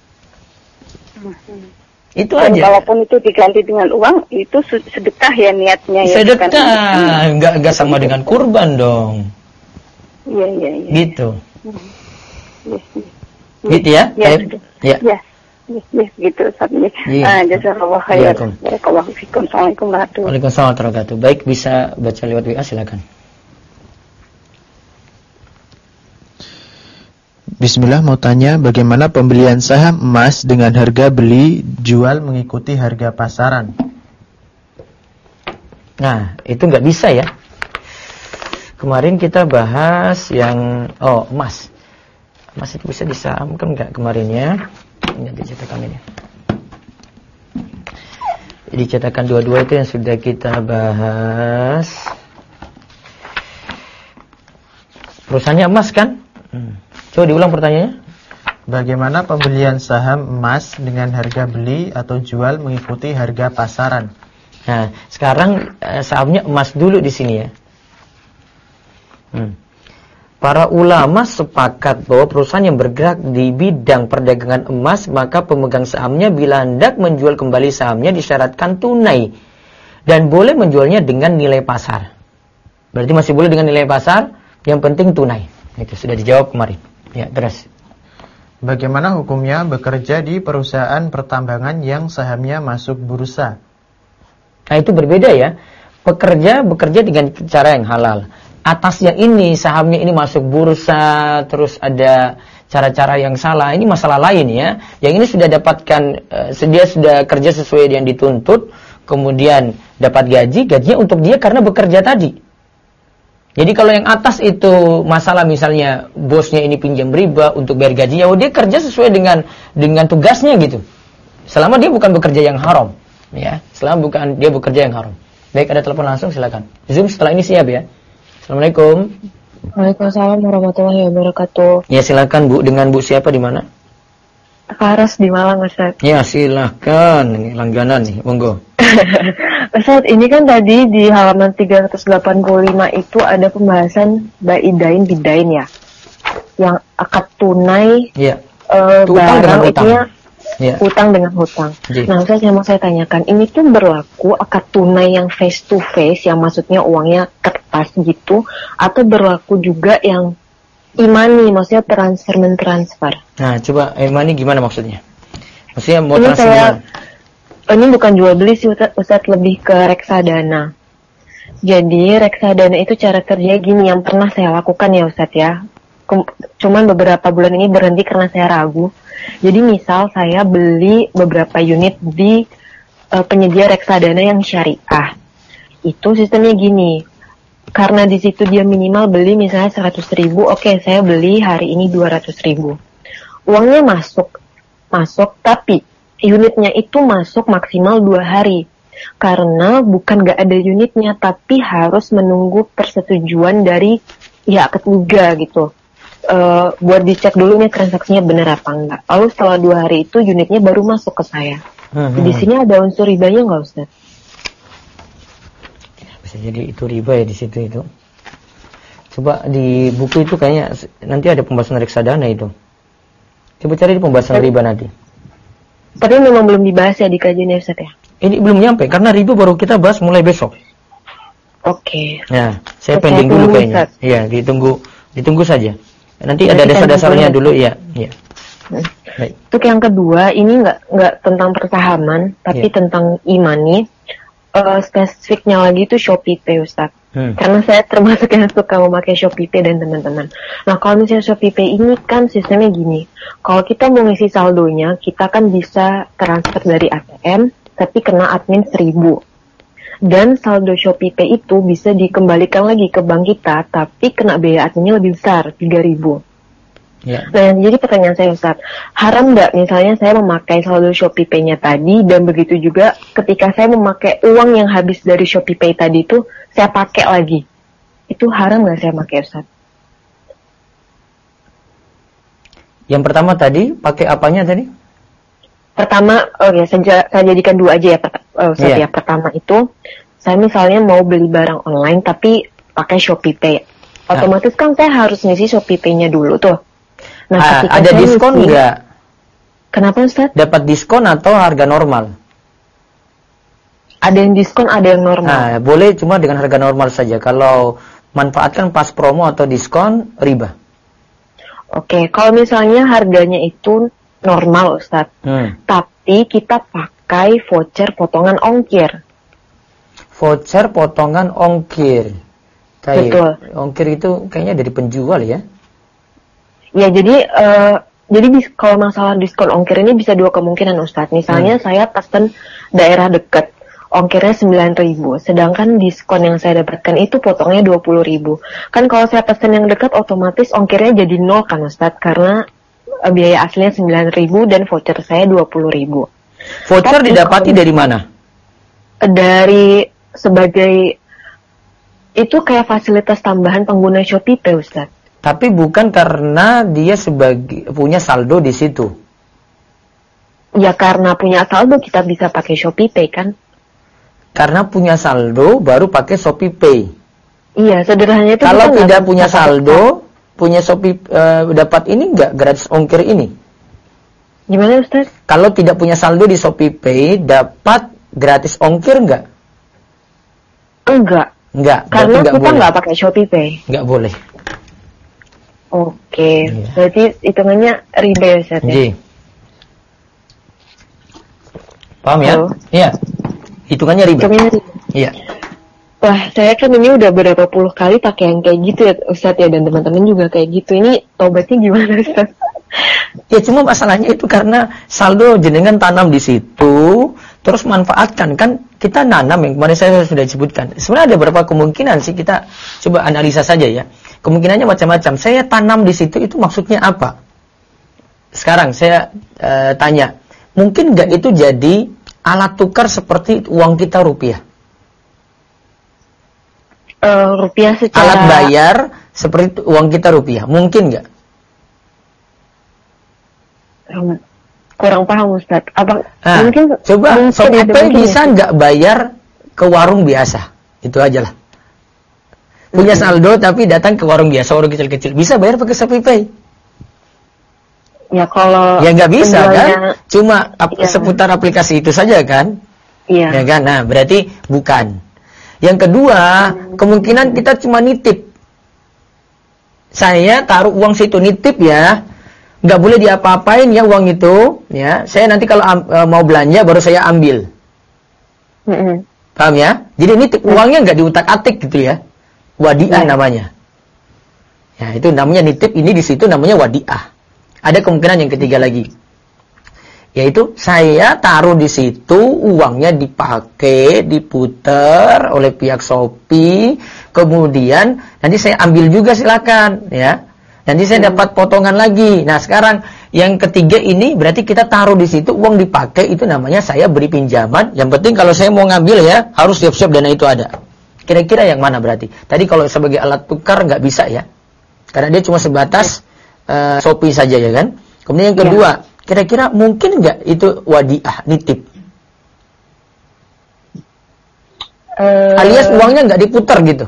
Itu dan aja. Kalaupun itu diganti dengan uang, itu sedekah ya niatnya ya. Sedekah, enggak sama dengan kurban dong. Iya. Gitu. Gitu ya? Ya. Gitu Ustaz. Jazakallahu khairan. Barakallahu fikum. Assalamualaikum warahmatullahi wabarakatuh. Waalaikumsalam warahmatullahi wabarakatuh. Baik, bisa baca lewat WA silakan. Bismillah, mau tanya bagaimana pembelian saham emas dengan harga beli jual mengikuti harga pasaran? Nah, itu nggak bisa ya. Kemarin kita bahas yang emas. Emas itu bisa disahamkan nggak kemarin ya? Ini dicetakan ini. Dicetakan dua-dua itu yang sudah kita bahas. Perusahaannya emas kan? Coba diulang pertanyaannya. Bagaimana pembelian saham emas dengan harga beli atau jual mengikuti harga pasaran? Nah, sekarang sahamnya emas dulu di sini ya. Para ulama sepakat bahwa perusahaan yang bergerak di bidang perdagangan emas, maka pemegang sahamnya bila hendak menjual kembali sahamnya disyaratkan tunai dan boleh menjualnya dengan nilai pasar. Berarti masih boleh dengan nilai pasar, yang penting tunai. Itu sudah dijawab kemarin. Ya, terus. Bagaimana hukumnya bekerja di perusahaan pertambangan yang sahamnya masuk bursa? Nah, itu berbeda ya. Bekerja dengan cara yang halal. Atasnya ini, sahamnya ini masuk bursa, terus ada cara-cara yang salah. Ini masalah lain ya. Yang ini sudah dapatkan, dia sudah kerja sesuai yang dituntut, kemudian dapat gajinya untuk dia karena bekerja tadi. Jadi kalau yang atas itu masalah misalnya bosnya ini pinjam riba untuk bayar gajinya, dia kerja sesuai dengan tugasnya gitu. Selama dia bukan bekerja yang haram, ya. Selama bukan dia bekerja yang haram. Baik, ada telepon langsung, silakan. Zoom setelah ini siap ya. Assalamualaikum. Waalaikumsalam warahmatullahi wabarakatuh. Ya, silakan Bu, dengan Bu siapa di mana? Karas di Malang, Ustaz. Ya, silakan. Ini langganan nih, monggo. Ustaz, ini kan tadi di halaman 385 itu ada pembahasan baidain bidain ya. Yang akad tunai barang itu hutang dengan hutang. Nah, Ustaz, yang mau saya tanyakan, ini tuh berlaku akad tunai yang face to face, yang maksudnya uangnya kertas gitu, atau berlaku juga yang imani, maksudnya transfer. Nah, coba imani gimana maksudnya? Maksudnya mau ini transfer? Ini bukan jual beli sih Ustaz, lebih ke reksadana. Jadi reksadana itu cara kerja gini, yang pernah saya lakukan ya Ustaz ya. Cuman beberapa bulan ini berhenti karena saya ragu. Jadi misal saya beli beberapa unit di penyedia reksadana yang syariah. Itu sistemnya gini. Karena di situ dia minimal beli misalnya 100.000, oke, saya beli hari ini 200.000. Uangnya masuk, tapi unitnya itu masuk maksimal 2 hari. Karena bukan gak ada unitnya, tapi harus menunggu persetujuan dari pihak ketiga gitu. Buat dicek dulu nih transaksinya benar apa enggak. Lalu setelah 2 hari itu unitnya baru masuk ke saya. Di sini ada unsur ribanya nggak Ustaz? Bisa jadi itu riba ya di situ itu. Coba di buku itu kayaknya nanti ada pembahasan reksadana itu. Coba cari di pembahasan riba nanti. Tapi memang belum dibahas ya di kajian ya Ustaz ya? Ini belum nyampe karena riba baru kita bahas mulai besok. Oke. Nah, saya pending dulu kayaknya. Iya, ditunggu saja. Nanti ada dasar-dasarnya dulu ya. Iya. Baik. Untuk yang kedua, ini nggak tentang persahaman, tapi tentang imani. Spesifiknya lagi itu Shopee Pay Ustaz. Karena saya termasuk yang suka memakai Shopee Pay dan teman-teman. Nah, kalau misalnya Shopee Pay ini kan sistemnya gini. Kalau kita mau ngisi saldonya, kita kan bisa transfer dari ATM, tapi kena admin 1.000. Dan saldo Shopee Pay itu bisa dikembalikan lagi ke bank kita, tapi kena biaya adminnya lebih besar, 3.000. Nah, jadi pertanyaan saya Ustaz, haram nggak misalnya saya memakai saldo Shopee Pay-nya tadi, dan begitu juga ketika saya memakai uang yang habis dari Shopee Pay tadi itu, saya pakai lagi. Itu haram nggak saya pakai Ustaz? Yang pertama tadi, pakai apanya tadi? Pertama, saya jadikan 2 aja ya Ustaz ya. Pertama itu, saya misalnya mau beli barang online tapi pakai Shopee Pay. Otomatis kan saya harus ngisi Shopee Pay-nya dulu tuh. Nah, ada diskon nggak? Kenapa Ustaz? Dapat diskon atau harga normal? Ada yang diskon, ada yang normal. Nah, boleh cuma dengan harga normal saja. Kalau manfaatkan pas promo atau diskon, riba. Oke, kalau misalnya harganya itu normal Ustaz, tapi kita pakai voucher potongan ongkir. Voucher potongan ongkir. Betul. Ongkir itu kayaknya dari penjual ya? Ya, jadi kalau masalah diskon ongkir ini bisa 2 kemungkinan Ustadz. Misalnya saya pesen daerah dekat, ongkirnya 9.000, sedangkan diskon yang saya dapatkan itu potongnya 20.000. Kan kalau saya pesen yang dekat otomatis ongkirnya jadi 0 kan Ustadz, karena biaya aslinya 9.000 dan voucher saya 20.000. Voucher didapati dari mana? Dari sebagai itu kayak fasilitas tambahan pengguna Shopee Pay Ustadz. Tapi bukan karena dia punya saldo di situ. Ya karena punya saldo kita bisa pakai Shopee Pay kan? Karena punya saldo baru pakai Shopee Pay. Iya, sederhananya itu. Kalau tidak punya saldo, punya Shopee dapat ini enggak gratis ongkir ini? Gimana Ustaz? Kalau tidak punya saldo di Shopee Pay dapat gratis ongkir enggak? Enggak. Karena kita nggak pakai Shopee Pay. Nggak boleh. Oke, berarti hitungannya riba ya Ustaz ya? Paham ya? Iya. Hitungannya riba. Iya. Wah, saya kan ini udah berapa puluh kali pakai yang kayak gitu ya Ustaz ya, dan teman-teman juga kayak gitu. Ini tobatnya gimana Ustaz? Ya cuma masalahnya itu karena saldo jenengan tanam di situ, terus manfaatkan. Kan kita nanam yang kemarin saya sudah sebutkan. Sebenarnya ada beberapa kemungkinan sih, kita coba analisa saja ya. Kemungkinannya macam-macam. Saya tanam di situ itu maksudnya apa? Sekarang saya tanya, mungkin nggak itu jadi alat tukar seperti uang kita rupiah? Rupiah secara alat bayar seperti uang kita rupiah, mungkin nggak? Kurang paham Ustaz. Apa mungkin coba Shopee bisa nggak bayar ke warung biasa? Itu aja lah. Punya saldo tapi datang ke warung biasa, warung kecil-kecil, bisa bayar pakai Shopee? Ya kalau ya nggak bisa kan? Cuma seputar aplikasi itu saja kan? Iya. Ya kan? Nah berarti bukan. Yang kedua, kemungkinan kita cuma nitip. Saya taruh uang situ, nitip ya. Nggak boleh diapa-apain ya uang itu. Ya, saya nanti kalau mau belanja baru saya ambil. Paham ya? Jadi nitip uangnya nggak diutak-atik gitu ya. Wadiah namanya. Ya, itu namanya nitip, ini di situ namanya wadiah. Ada kemungkinan yang ketiga lagi. Yaitu saya taruh di situ, uangnya dipakai, diputar oleh pihak Shopee, kemudian nanti saya ambil juga silakan, ya. Nanti saya dapat potongan lagi. Nah sekarang yang ketiga ini berarti kita taruh di situ, uang dipakai, itu namanya saya beri pinjaman. Yang penting kalau saya mau ngambil ya harus siap-siap dana itu ada. Kira-kira yang mana berarti? Tadi kalau sebagai alat tukar nggak bisa ya, karena dia cuma sebatas Shopee saja ya kan. Kemudian yang kedua. Kira-kira mungkin nggak itu wadiah, nitip? Alias uangnya nggak diputar gitu.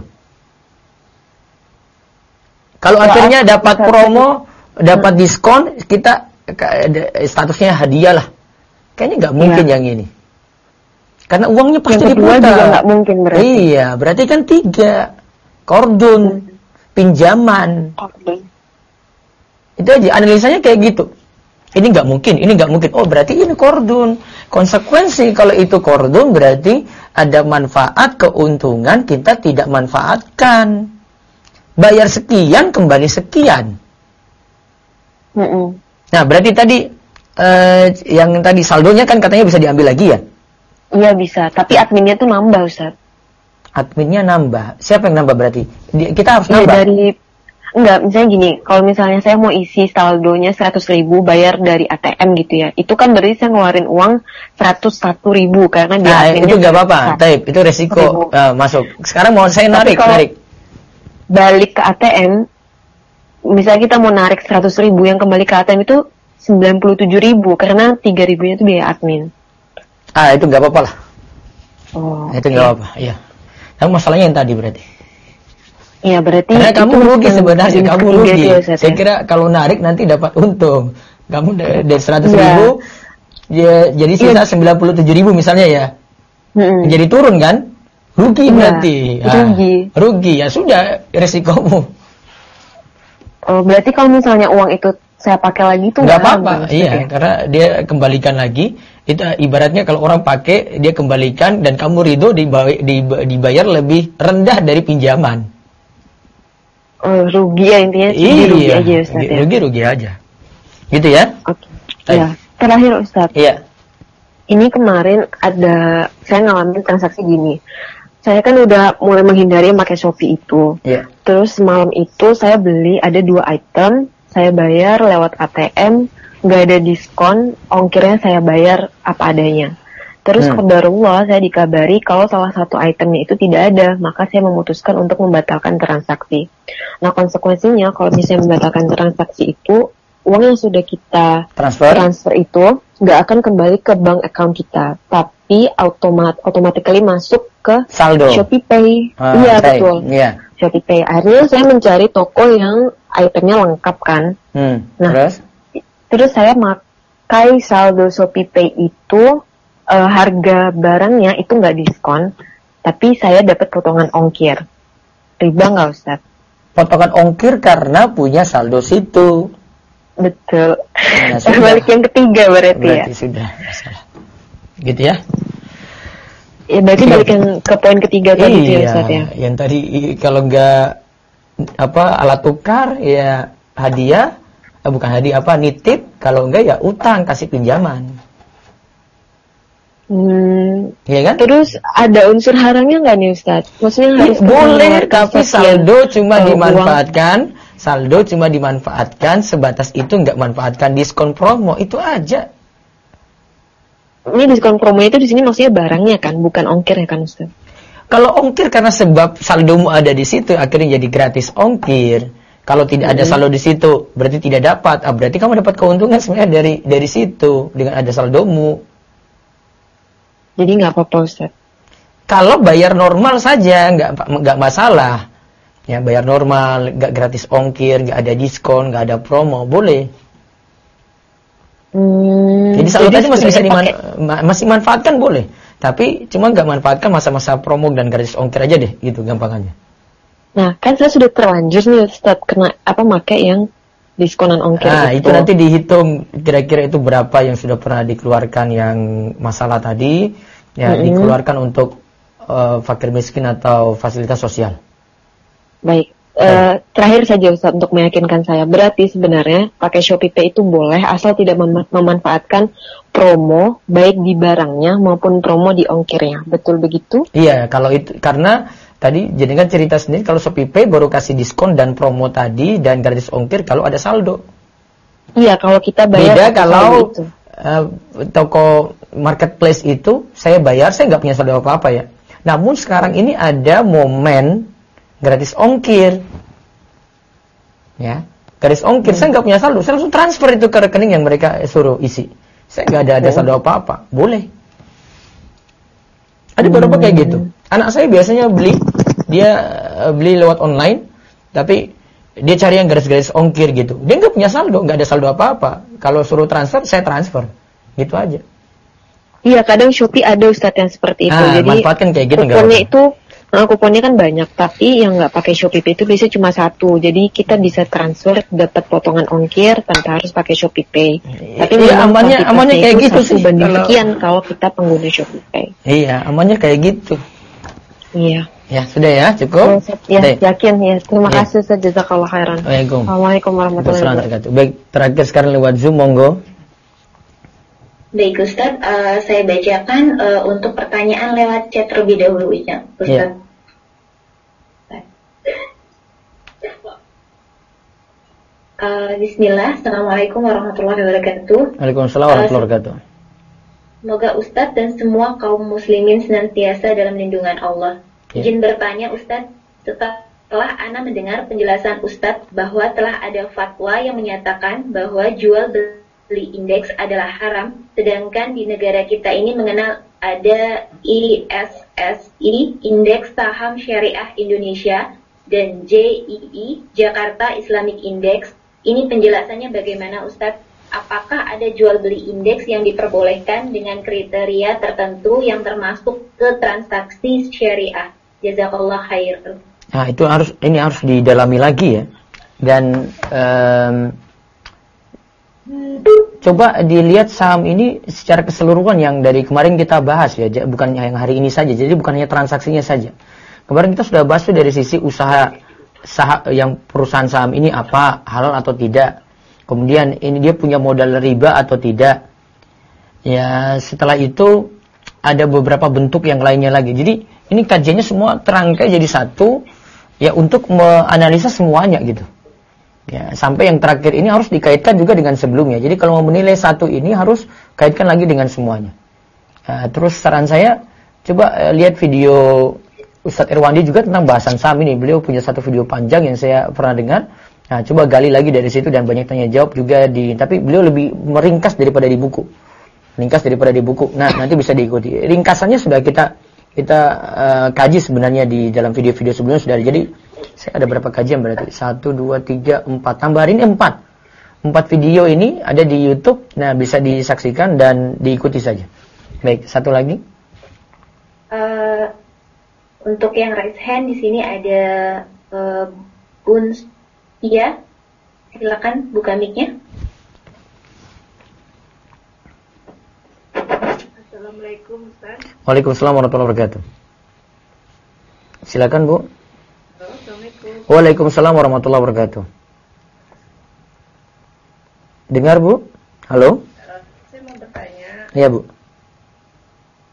Kalau akhirnya dapat promo, dapat diskon, kita statusnya hadiah lah. Kayaknya nggak mungkin yang ini. Karena uangnya pasti diputar. Juga nggak mungkin berarti. Iya, berarti kan 3. Kordun, pinjaman. Itu aja, analisanya kayak gitu. Ini nggak mungkin, ini nggak mungkin. Oh berarti ini kordun. Konsekuensi kalau itu kordun berarti ada manfaat, keuntungan kita tidak manfaatkan. Bayar sekian, kembali sekian. Nah berarti tadi yang tadi saldonya kan katanya bisa diambil lagi ya? Iya bisa, tapi adminnya tuh nambah Ustaz. Adminnya nambah. Siapa yang nambah berarti? Kita harus nambah? Enggak, misalnya gini, kalau misalnya saya mau isi saldonya 100.000 bayar dari ATM gitu ya, itu kan berarti saya ngeluarin uang 101.000 karena dia itu nggak apa-apa, taib, itu resiko masuk. Sekarang mau saya narik. Balik ke ATM, misalnya kita mau narik 100.000, yang kembali ke ATM itu 97.000 karena 3.000-nya itu biaya admin. Itu nggak apa-apa lah. Itu nggak apa-apa, iya. Yang masalahnya yang tadi berarti. Iya berarti karena kamu rugi sebenarnya, kamu rugi. Saya kira kalau narik nanti dapat untung. Kamu dari 100.000 jadi sisa 97.000 misalnya ya. Jadi turun kan? Rugi berarti. Rugi ya sudah resikomu. Oh berarti kalau misalnya uang itu saya pakai lagi itu nggak apa-apa. Iya karena dia kembalikan lagi. Itu ibaratnya kalau orang pakai dia kembalikan dan kamu ridho dibayar lebih rendah dari pinjaman. Rugi ya intinya. Rugi aja Ustaz ya. Rugi aja. Gitu ya? Oke. Ya, terakhir Ustaz. Iya. Ini kemarin saya ngalamin transaksi gini. Saya kan udah mulai menghindari pakai Shopee itu. Iya. Terus malam itu saya beli ada 2 item, saya bayar lewat ATM, nggak ada diskon, ongkirnya saya bayar apa adanya. Terus qadarullah saya dikabari kalau salah satu itemnya itu tidak ada, maka saya memutuskan untuk membatalkan transaksi. Nah konsekuensinya kalau misalnya membatalkan transaksi itu, uang yang sudah kita transfer itu nggak akan kembali ke bank account kita, tapi automatically masuk ke saldo Shopee Pay. Iya betul. Shopee Pay. Akhirnya saya mencari toko yang itemnya lengkap kan. Terus saya pakai saldo Shopee Pay itu. Harga barangnya itu nggak diskon, tapi saya dapat potongan ongkir. Riba nggak Ustaz? Potongan ongkir karena punya saldo situ. Betul. Balik yang ketiga berarti ya. Sudah masalah. Gitu ya? Ya berarti balik yang ke poin ketiga tadi ya Ustaz ya. Yang tadi kalau nggak alat tukar ya hadiah, bukan hadiah nitip. Kalau enggak ya utang, kasih pinjaman. Iya kan? Terus ada unsur haramnya nggak nih Ustadz? Maksudnya harus boleh, tapi saldo cuma dimanfaatkan. Saldo cuma dimanfaatkan sebatas itu, nggak manfaatkan diskon promo, itu aja. Ini diskon promo itu di sini maksudnya barangnya kan, bukan ongkir ya kan Ustadz? Kalau ongkir karena sebab saldomu ada di situ, akhirnya jadi gratis ongkir. Kalau tidak ada saldo di situ, berarti tidak dapat. Berarti kamu dapat keuntungan sebenarnya dari situ dengan ada saldomu. Jadi nggak apa-apa Ustaz. Kalau bayar normal saja nggak masalah. Ya bayar normal, nggak gratis ongkir, nggak ada diskon, nggak ada promo, boleh. Jadi saldo tadi masih bisa masih manfaatkan boleh. Tapi cuma nggak manfaatkan masa-masa promo dan gratis ongkir aja deh, gitu gampangannya. Nah kan saya sudah terlanjur nih Ustaz kena make yang diskonan ongkir. Nah itu nanti dihitung kira-kira itu berapa yang sudah pernah dikeluarkan yang masalah tadi, ya dikeluarkan untuk fakir miskin atau fasilitas sosial. Baik. Terakhir saja Ustaz untuk meyakinkan saya, berarti sebenarnya pakai Shopee Pay itu boleh asal tidak memanfaatkan promo baik di barangnya maupun promo di ongkirnya, betul begitu? Iya, kalau itu karena tadi jadi kan cerita sendiri kalau Shopee Pay baru kasih diskon dan promo tadi dan gratis ongkir kalau ada saldo. Iya, kalau kita bayar. Beda kalau toko marketplace itu saya bayar saya nggak punya saldo apa-apa ya. Namun sekarang ini ada momen gratis ongkir. Ya, gratis ongkir saya nggak punya saldo, saya langsung transfer itu ke rekening yang mereka suruh isi. Saya nggak ada saldo apa-apa, boleh. Ada beberapa kayak gitu. Anak saya biasanya dia beli lewat online, tapi dia cari yang gratis-gratis ongkir gitu. Dia nggak punya saldo, nggak ada saldo apa-apa. Kalau suruh transfer, saya transfer, gitu aja. Iya, kadang Shopee ada Ustadz yang seperti itu. Jadi manfaatkan kayak gitu. Kuponnya kan banyak, tapi yang nggak pakai Shopee Pay itu biasanya cuma satu. Jadi kita bisa transfer dapat potongan ongkir tanpa harus pakai Shopee Pay. Tapi amannya kayak gitu sih. Sekian kalau kita pengguna Shopee Pay. Iya, amannya kayak gitu. Iya. Ya, sudah ya, cukup. Ya, yakin ya. Terima kasih Ustaz, jazakallah khairan. Assalamualaikum warahmatullahi wabarakatuh. Baik, terakhir sekarang lewat Zoom, monggo. Baik Ustaz, saya bacakan untuk pertanyaan lewat chat terlebih dahulu ya, Ustaz. Bismillah, Assalamualaikum warahmatullahi wabarakatuh. Waalaikumsalam warahmatullahi wabarakatuh. Semoga Ustadz dan semua kaum muslimin senantiasa dalam lindungan Allah. Izin bertanya Ustadz, setelah Ana mendengar penjelasan Ustadz bahwa telah ada fatwa yang menyatakan bahwa jual beli indeks adalah haram, sedangkan di negara kita ini mengenal ada ISSI, Indeks Saham Syariah Indonesia, dan JII, Jakarta Islamic Index. Ini penjelasannya bagaimana Ustadz? Apakah ada jual beli indeks yang diperbolehkan dengan kriteria tertentu yang termasuk ke transaksi syariah? Jazakallah khair. Nah, itu harus didalami lagi ya. Dan coba dilihat saham ini secara keseluruhan yang dari kemarin kita bahas ya, bukan yang hari ini saja. Jadi bukan hanya transaksinya saja. Kemarin kita sudah bahas dari sisi usaha yang perusahaan saham ini apa, halal atau tidak. Kemudian ini dia punya modal riba atau tidak. Ya, setelah itu ada beberapa bentuk yang lainnya lagi. Jadi ini kajiannya semua terangkai jadi satu ya untuk menganalisa semuanya gitu. Ya, sampai yang terakhir ini harus dikaitkan juga dengan sebelumnya. Jadi kalau mau menilai satu ini harus kaitkan lagi dengan semuanya. Terus saran saya coba lihat video Ustadz Irwandi juga tentang bahasan saham ini. Beliau punya satu video panjang yang saya pernah dengar. Nah, coba gali lagi dari situ dan banyak tanya jawab juga tapi beliau lebih meringkas daripada di buku. Nah, nanti bisa diikuti. Ringkasannya sudah kita kaji sebenarnya di dalam video-video sebelumnya sudah. Jadi saya ada berapa kajian berarti? 1, 2, 3, 4. Tambah hari ini 4. 4 video ini ada di YouTube. Nah, bisa disaksikan dan diikuti saja. Baik, satu lagi. Untuk yang raise hand di sini ada Bun Iya, silakan buka mic-nya. Assalamualaikum Ustaz. Waalaikumsalam warahmatullahi wabarakatuh. Silakan Bu. Assalamualaikum. Waalaikumsalam warahmatullahi wabarakatuh. Dengar Bu? Halo? Saya mau bertanya. Iya Bu.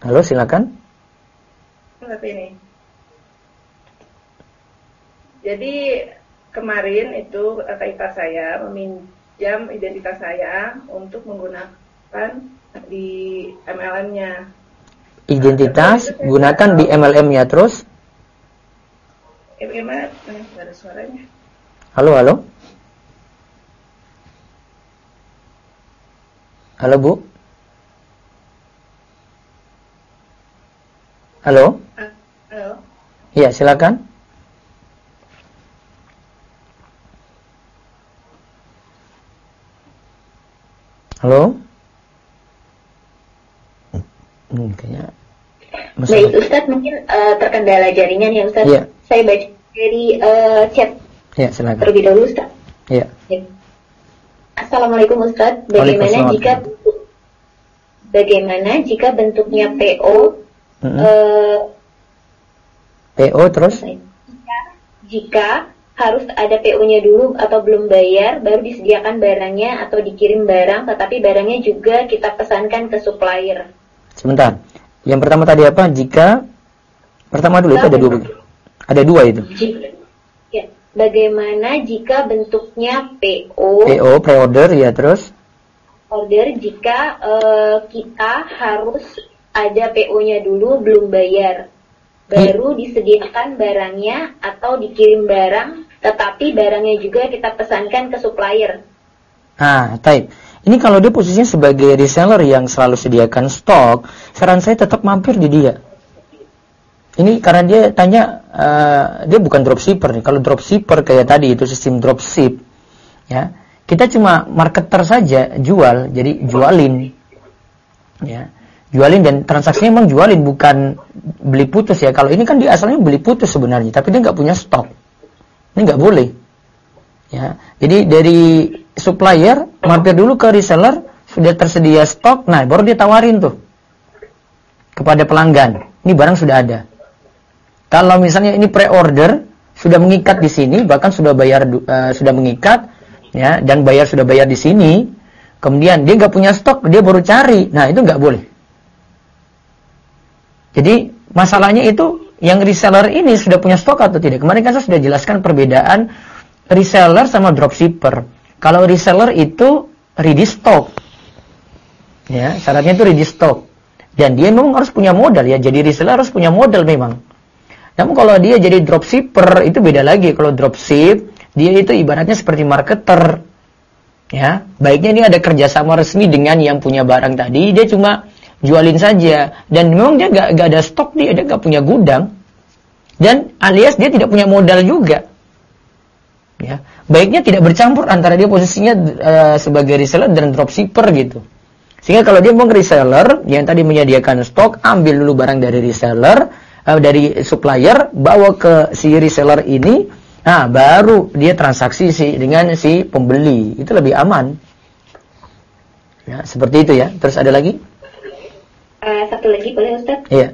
Halo, silakan. Seperti ini. Jadi kemarin itu kakak ipar saya meminjam identitas saya untuk menggunakan di MLM-nya. Identitas gunakan di MLM-nya terus. Gimana? Ada suaranya. Halo, halo. Halo, Bu. Halo. Halo. Iya, silakan. Halo. Kayaknya Baik Ustaz, mungkin terkendala jaringan ya Ustaz. Iya. Saya baca dari chat. Ya, silakan. Terlebih dahulu Ustaz. Iya. Assalamualaikum Ustaz. Bagaimana jika bentuknya PO? PO terus? Jika harus ada PO-nya dulu atau belum bayar, baru disediakan barangnya atau dikirim barang, tetapi barangnya juga kita pesankan ke supplier. Sebentar. Yang pertama tadi apa? Jika pertama dulu itu ada dua. Ada dua itu. Ya. Bagaimana jika bentuknya PO? PO, pre-order ya, terus? Order jika kita harus ada PO-nya dulu belum bayar, baru disediakan barangnya atau dikirim barang, tetapi barangnya juga kita pesankan ke supplier. Taib. Ini kalau dia posisinya sebagai reseller yang selalu sediakan stok, saran saya tetap mampir di dia. Ini karena dia tanya, dia bukan dropshipper nih. Kalau dropshipper kayak tadi itu sistem dropship, ya kita cuma marketer saja, jual, jadi jualin, ya jualin dan transaksinya memang jualin, bukan beli putus ya. Kalau ini kan dia asalnya beli putus sebenarnya, tapi dia nggak punya stok, ini nggak boleh, ya. Jadi dari supplier mampir dulu ke reseller, sudah tersedia stok, nah baru dia tawarin tuh kepada pelanggan, ini barang sudah ada. Kalau misalnya ini pre-order, sudah mengikat di sini, bahkan sudah bayar, sudah mengikat, ya, dan sudah bayar di sini, kemudian dia nggak punya stok, dia baru cari, nah itu nggak boleh. Jadi masalahnya itu yang reseller ini sudah punya stok atau tidak. Kemarin kan saya sudah jelaskan perbedaan reseller sama dropshipper. Kalau reseller itu ready stock, ya syaratnya itu ready stock, dan dia memang harus punya modal ya. Jadi reseller harus punya modal memang. Namun kalau dia jadi dropshipper itu beda lagi. Kalau dropship dia itu ibaratnya seperti marketer, ya. Baiknya ini ada kerjasama resmi dengan yang punya barang tadi, dia cuma jualin saja, dan memang dia gak ada stok, dia gak punya gudang, dan alias dia tidak punya modal juga, ya. Baiknya tidak bercampur antara dia posisinya sebagai reseller dan dropshipper gitu. Sehingga kalau dia mau reseller yang tadi menyediakan stok, ambil dulu barang dari reseller, dari supplier, bawa ke si reseller ini, nah baru dia transaksi dengan si pembeli, itu lebih aman. Ya, seperti itu ya. Terus ada lagi? Satu lagi boleh Ustaz? Iya.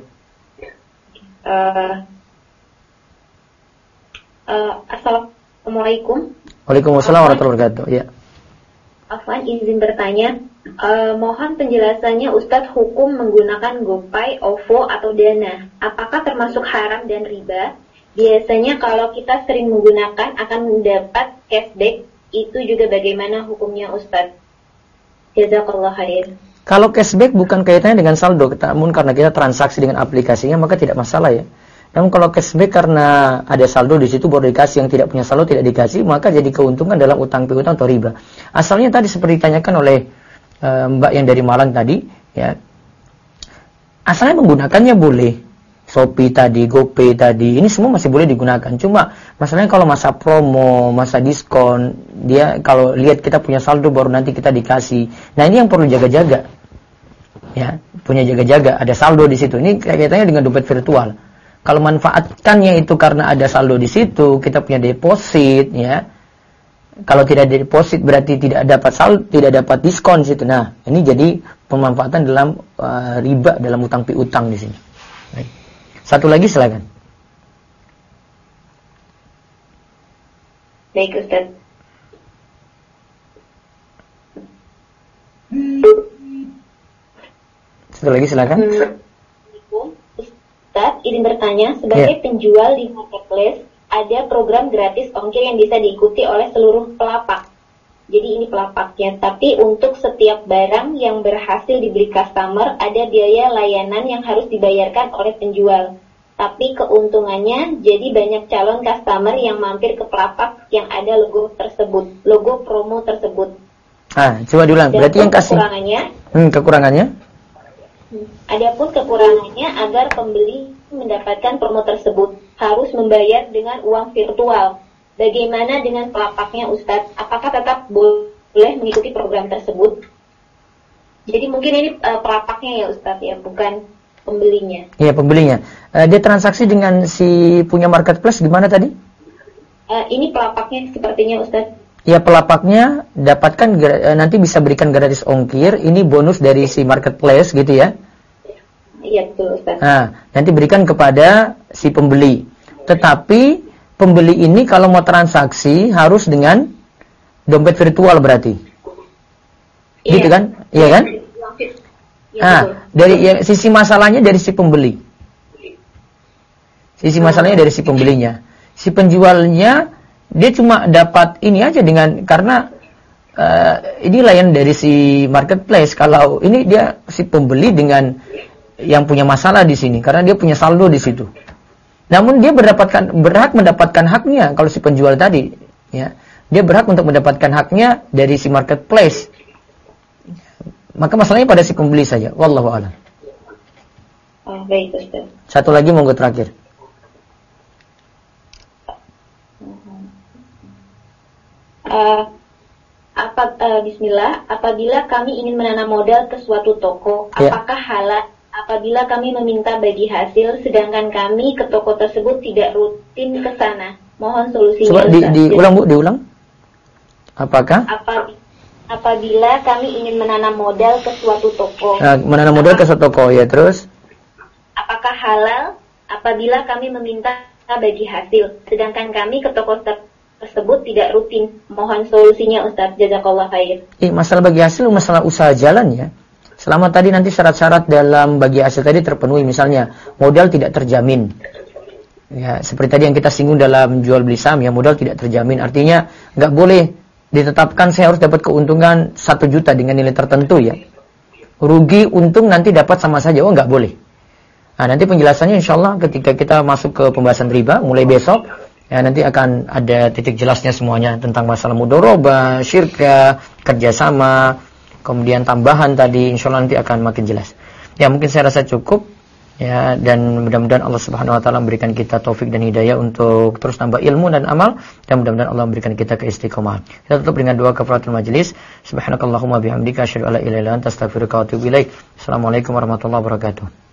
Assalamualaikum. Waalaikumsalam warahmatullahi wabarakatuh. Ya. Afwan, izin bertanya. Mohon penjelasannya Ustadz, hukum menggunakan GoPay, OVO atau Dana. Apakah termasuk haram dan riba? Biasanya kalau kita sering menggunakan akan mendapat cashback. Itu juga bagaimana hukumnya Ustadz? Jazakallah khair. Kalau cashback bukan kaitannya dengan saldo, namun karena kita transaksi dengan aplikasinya maka tidak masalah ya. Namun kalau cashback karena ada saldo di situ baru dikasih, yang tidak punya saldo tidak dikasih, maka jadi keuntungan dalam utang piutang atau riba. Asalnya tadi seperti ditanyakan oleh Mbak yang dari Malang tadi, ya. Asalnya menggunakannya boleh. Shopee tadi, GoPay tadi, ini semua masih boleh digunakan. Cuma masalahnya kalau masa promo, masa diskon, dia kalau lihat kita punya saldo baru nanti kita dikasih. Nah, ini yang perlu jaga-jaga. Ya, punya jaga-jaga, ada saldo di situ. Ini kaitannya dengan dompet virtual. Kalau manfaatkannya itu karena ada saldo di situ, kita punya deposit, ya. Kalau tidak ada deposit berarti tidak dapat saldo, tidak dapat diskon di situ. Nah, ini jadi pemanfaatan dalam riba dalam utang piutang di sini. Baik. Satu lagi silakan. Baik Ustaz. Satu lagi silakan. Ustadz, izin bertanya, sebagai penjual di marketplace, ada program gratis ongkir yang bisa diikuti oleh seluruh pelapak. Jadi ini pelapaknya, tapi untuk setiap barang yang berhasil dibeli customer, ada biaya layanan yang harus dibayarkan oleh penjual. Tapi keuntungannya, jadi banyak calon customer yang mampir ke pelapak yang ada logo tersebut, logo promo tersebut. Coba diulang. Berarti yang kasih kekurangannya? Adapun kekurangannya, agar pembeli mendapatkan promo tersebut harus membayar dengan uang virtual. Bagaimana dengan pelapaknya, Ustadz? Apakah tetap boleh mengikuti program tersebut? Jadi mungkin ini pelapaknya ya, Ustadz ya, bukan pembelinya. Iya, pembelinya. Dia transaksi dengan si punya marketplace gimana tadi? Ini pelapaknya sepertinya, Ustadz. Ya, pelapaknya dapatkan nanti bisa berikan gratis ongkir. Ini bonus dari si marketplace gitu ya? Iya, betul, Ustadz. Nanti berikan kepada si pembeli. Tetapi pembeli ini kalau mau transaksi harus dengan dompet virtual berarti. Iya. Gitu kan? Iya kan? Dari sisi masalahnya dari si pembeli. Sisi masalahnya dari si pembelinya. Si penjualnya dia cuma dapat ini aja karena ini layan dari si marketplace. Kalau ini dia si pembeli dengan yang punya masalah di sini karena dia punya saldo di situ. Namun dia berhak mendapatkan haknya kalau si penjual tadi, ya. Dia berhak untuk mendapatkan haknya dari si marketplace. Maka masalahnya pada si pembeli saja. Wallahu a'lam. Baik, Ustaz. Satu lagi monggo terakhir. Bismillah, apabila kami ingin menanam modal ke suatu toko, apakah halal apabila kami meminta bagi hasil, sedangkan kami ke toko tersebut tidak rutin ke sana? Mohon solusinya. Coba diulang, Bu, diulang. Apakah? Apabila kami ingin menanam modal ke suatu toko. Menanam modal ke suatu toko, ya, terus? Apakah halal apabila kami meminta bagi hasil, sedangkan kami ke toko tersebut tidak rutin? Mohon solusinya, Ustaz. Jazakallah khair. Masalah bagi hasil, masalah usaha jalan ya. Selama tadi nanti syarat-syarat dalam bagi hasil tadi terpenuhi, misalnya modal tidak terjamin. Ya, seperti tadi yang kita singgung dalam jual beli saham, ya, modal tidak terjamin. Artinya nggak boleh ditetapkan saya harus dapat keuntungan 1 juta dengan nilai tertentu ya. Rugi untung nanti dapat sama saja, nggak boleh. Nah, nanti penjelasannya insyaallah ketika kita masuk ke pembahasan riba mulai besok. Ya, nanti akan ada titik jelasnya semuanya tentang masalah mudharabah, syirka, kerjasama, kemudian tambahan tadi, insyaallah nanti akan makin jelas. Ya, mungkin saya rasa cukup. Ya, dan mudah-mudahan Allah Subhanahu wa taala memberikan kita taufik dan hidayah untuk terus tambah ilmu dan amal, dan mudah-mudahan Allah memberikan kita keistiqomahan. Kita tutup dengan doa kafaratul majelis. Subhanakallahumma bihamdika asyhadu an la ilaha illa anta astaghfiruka wa atubu ilaik. Assalamualaikum warahmatullahi wabarakatuh.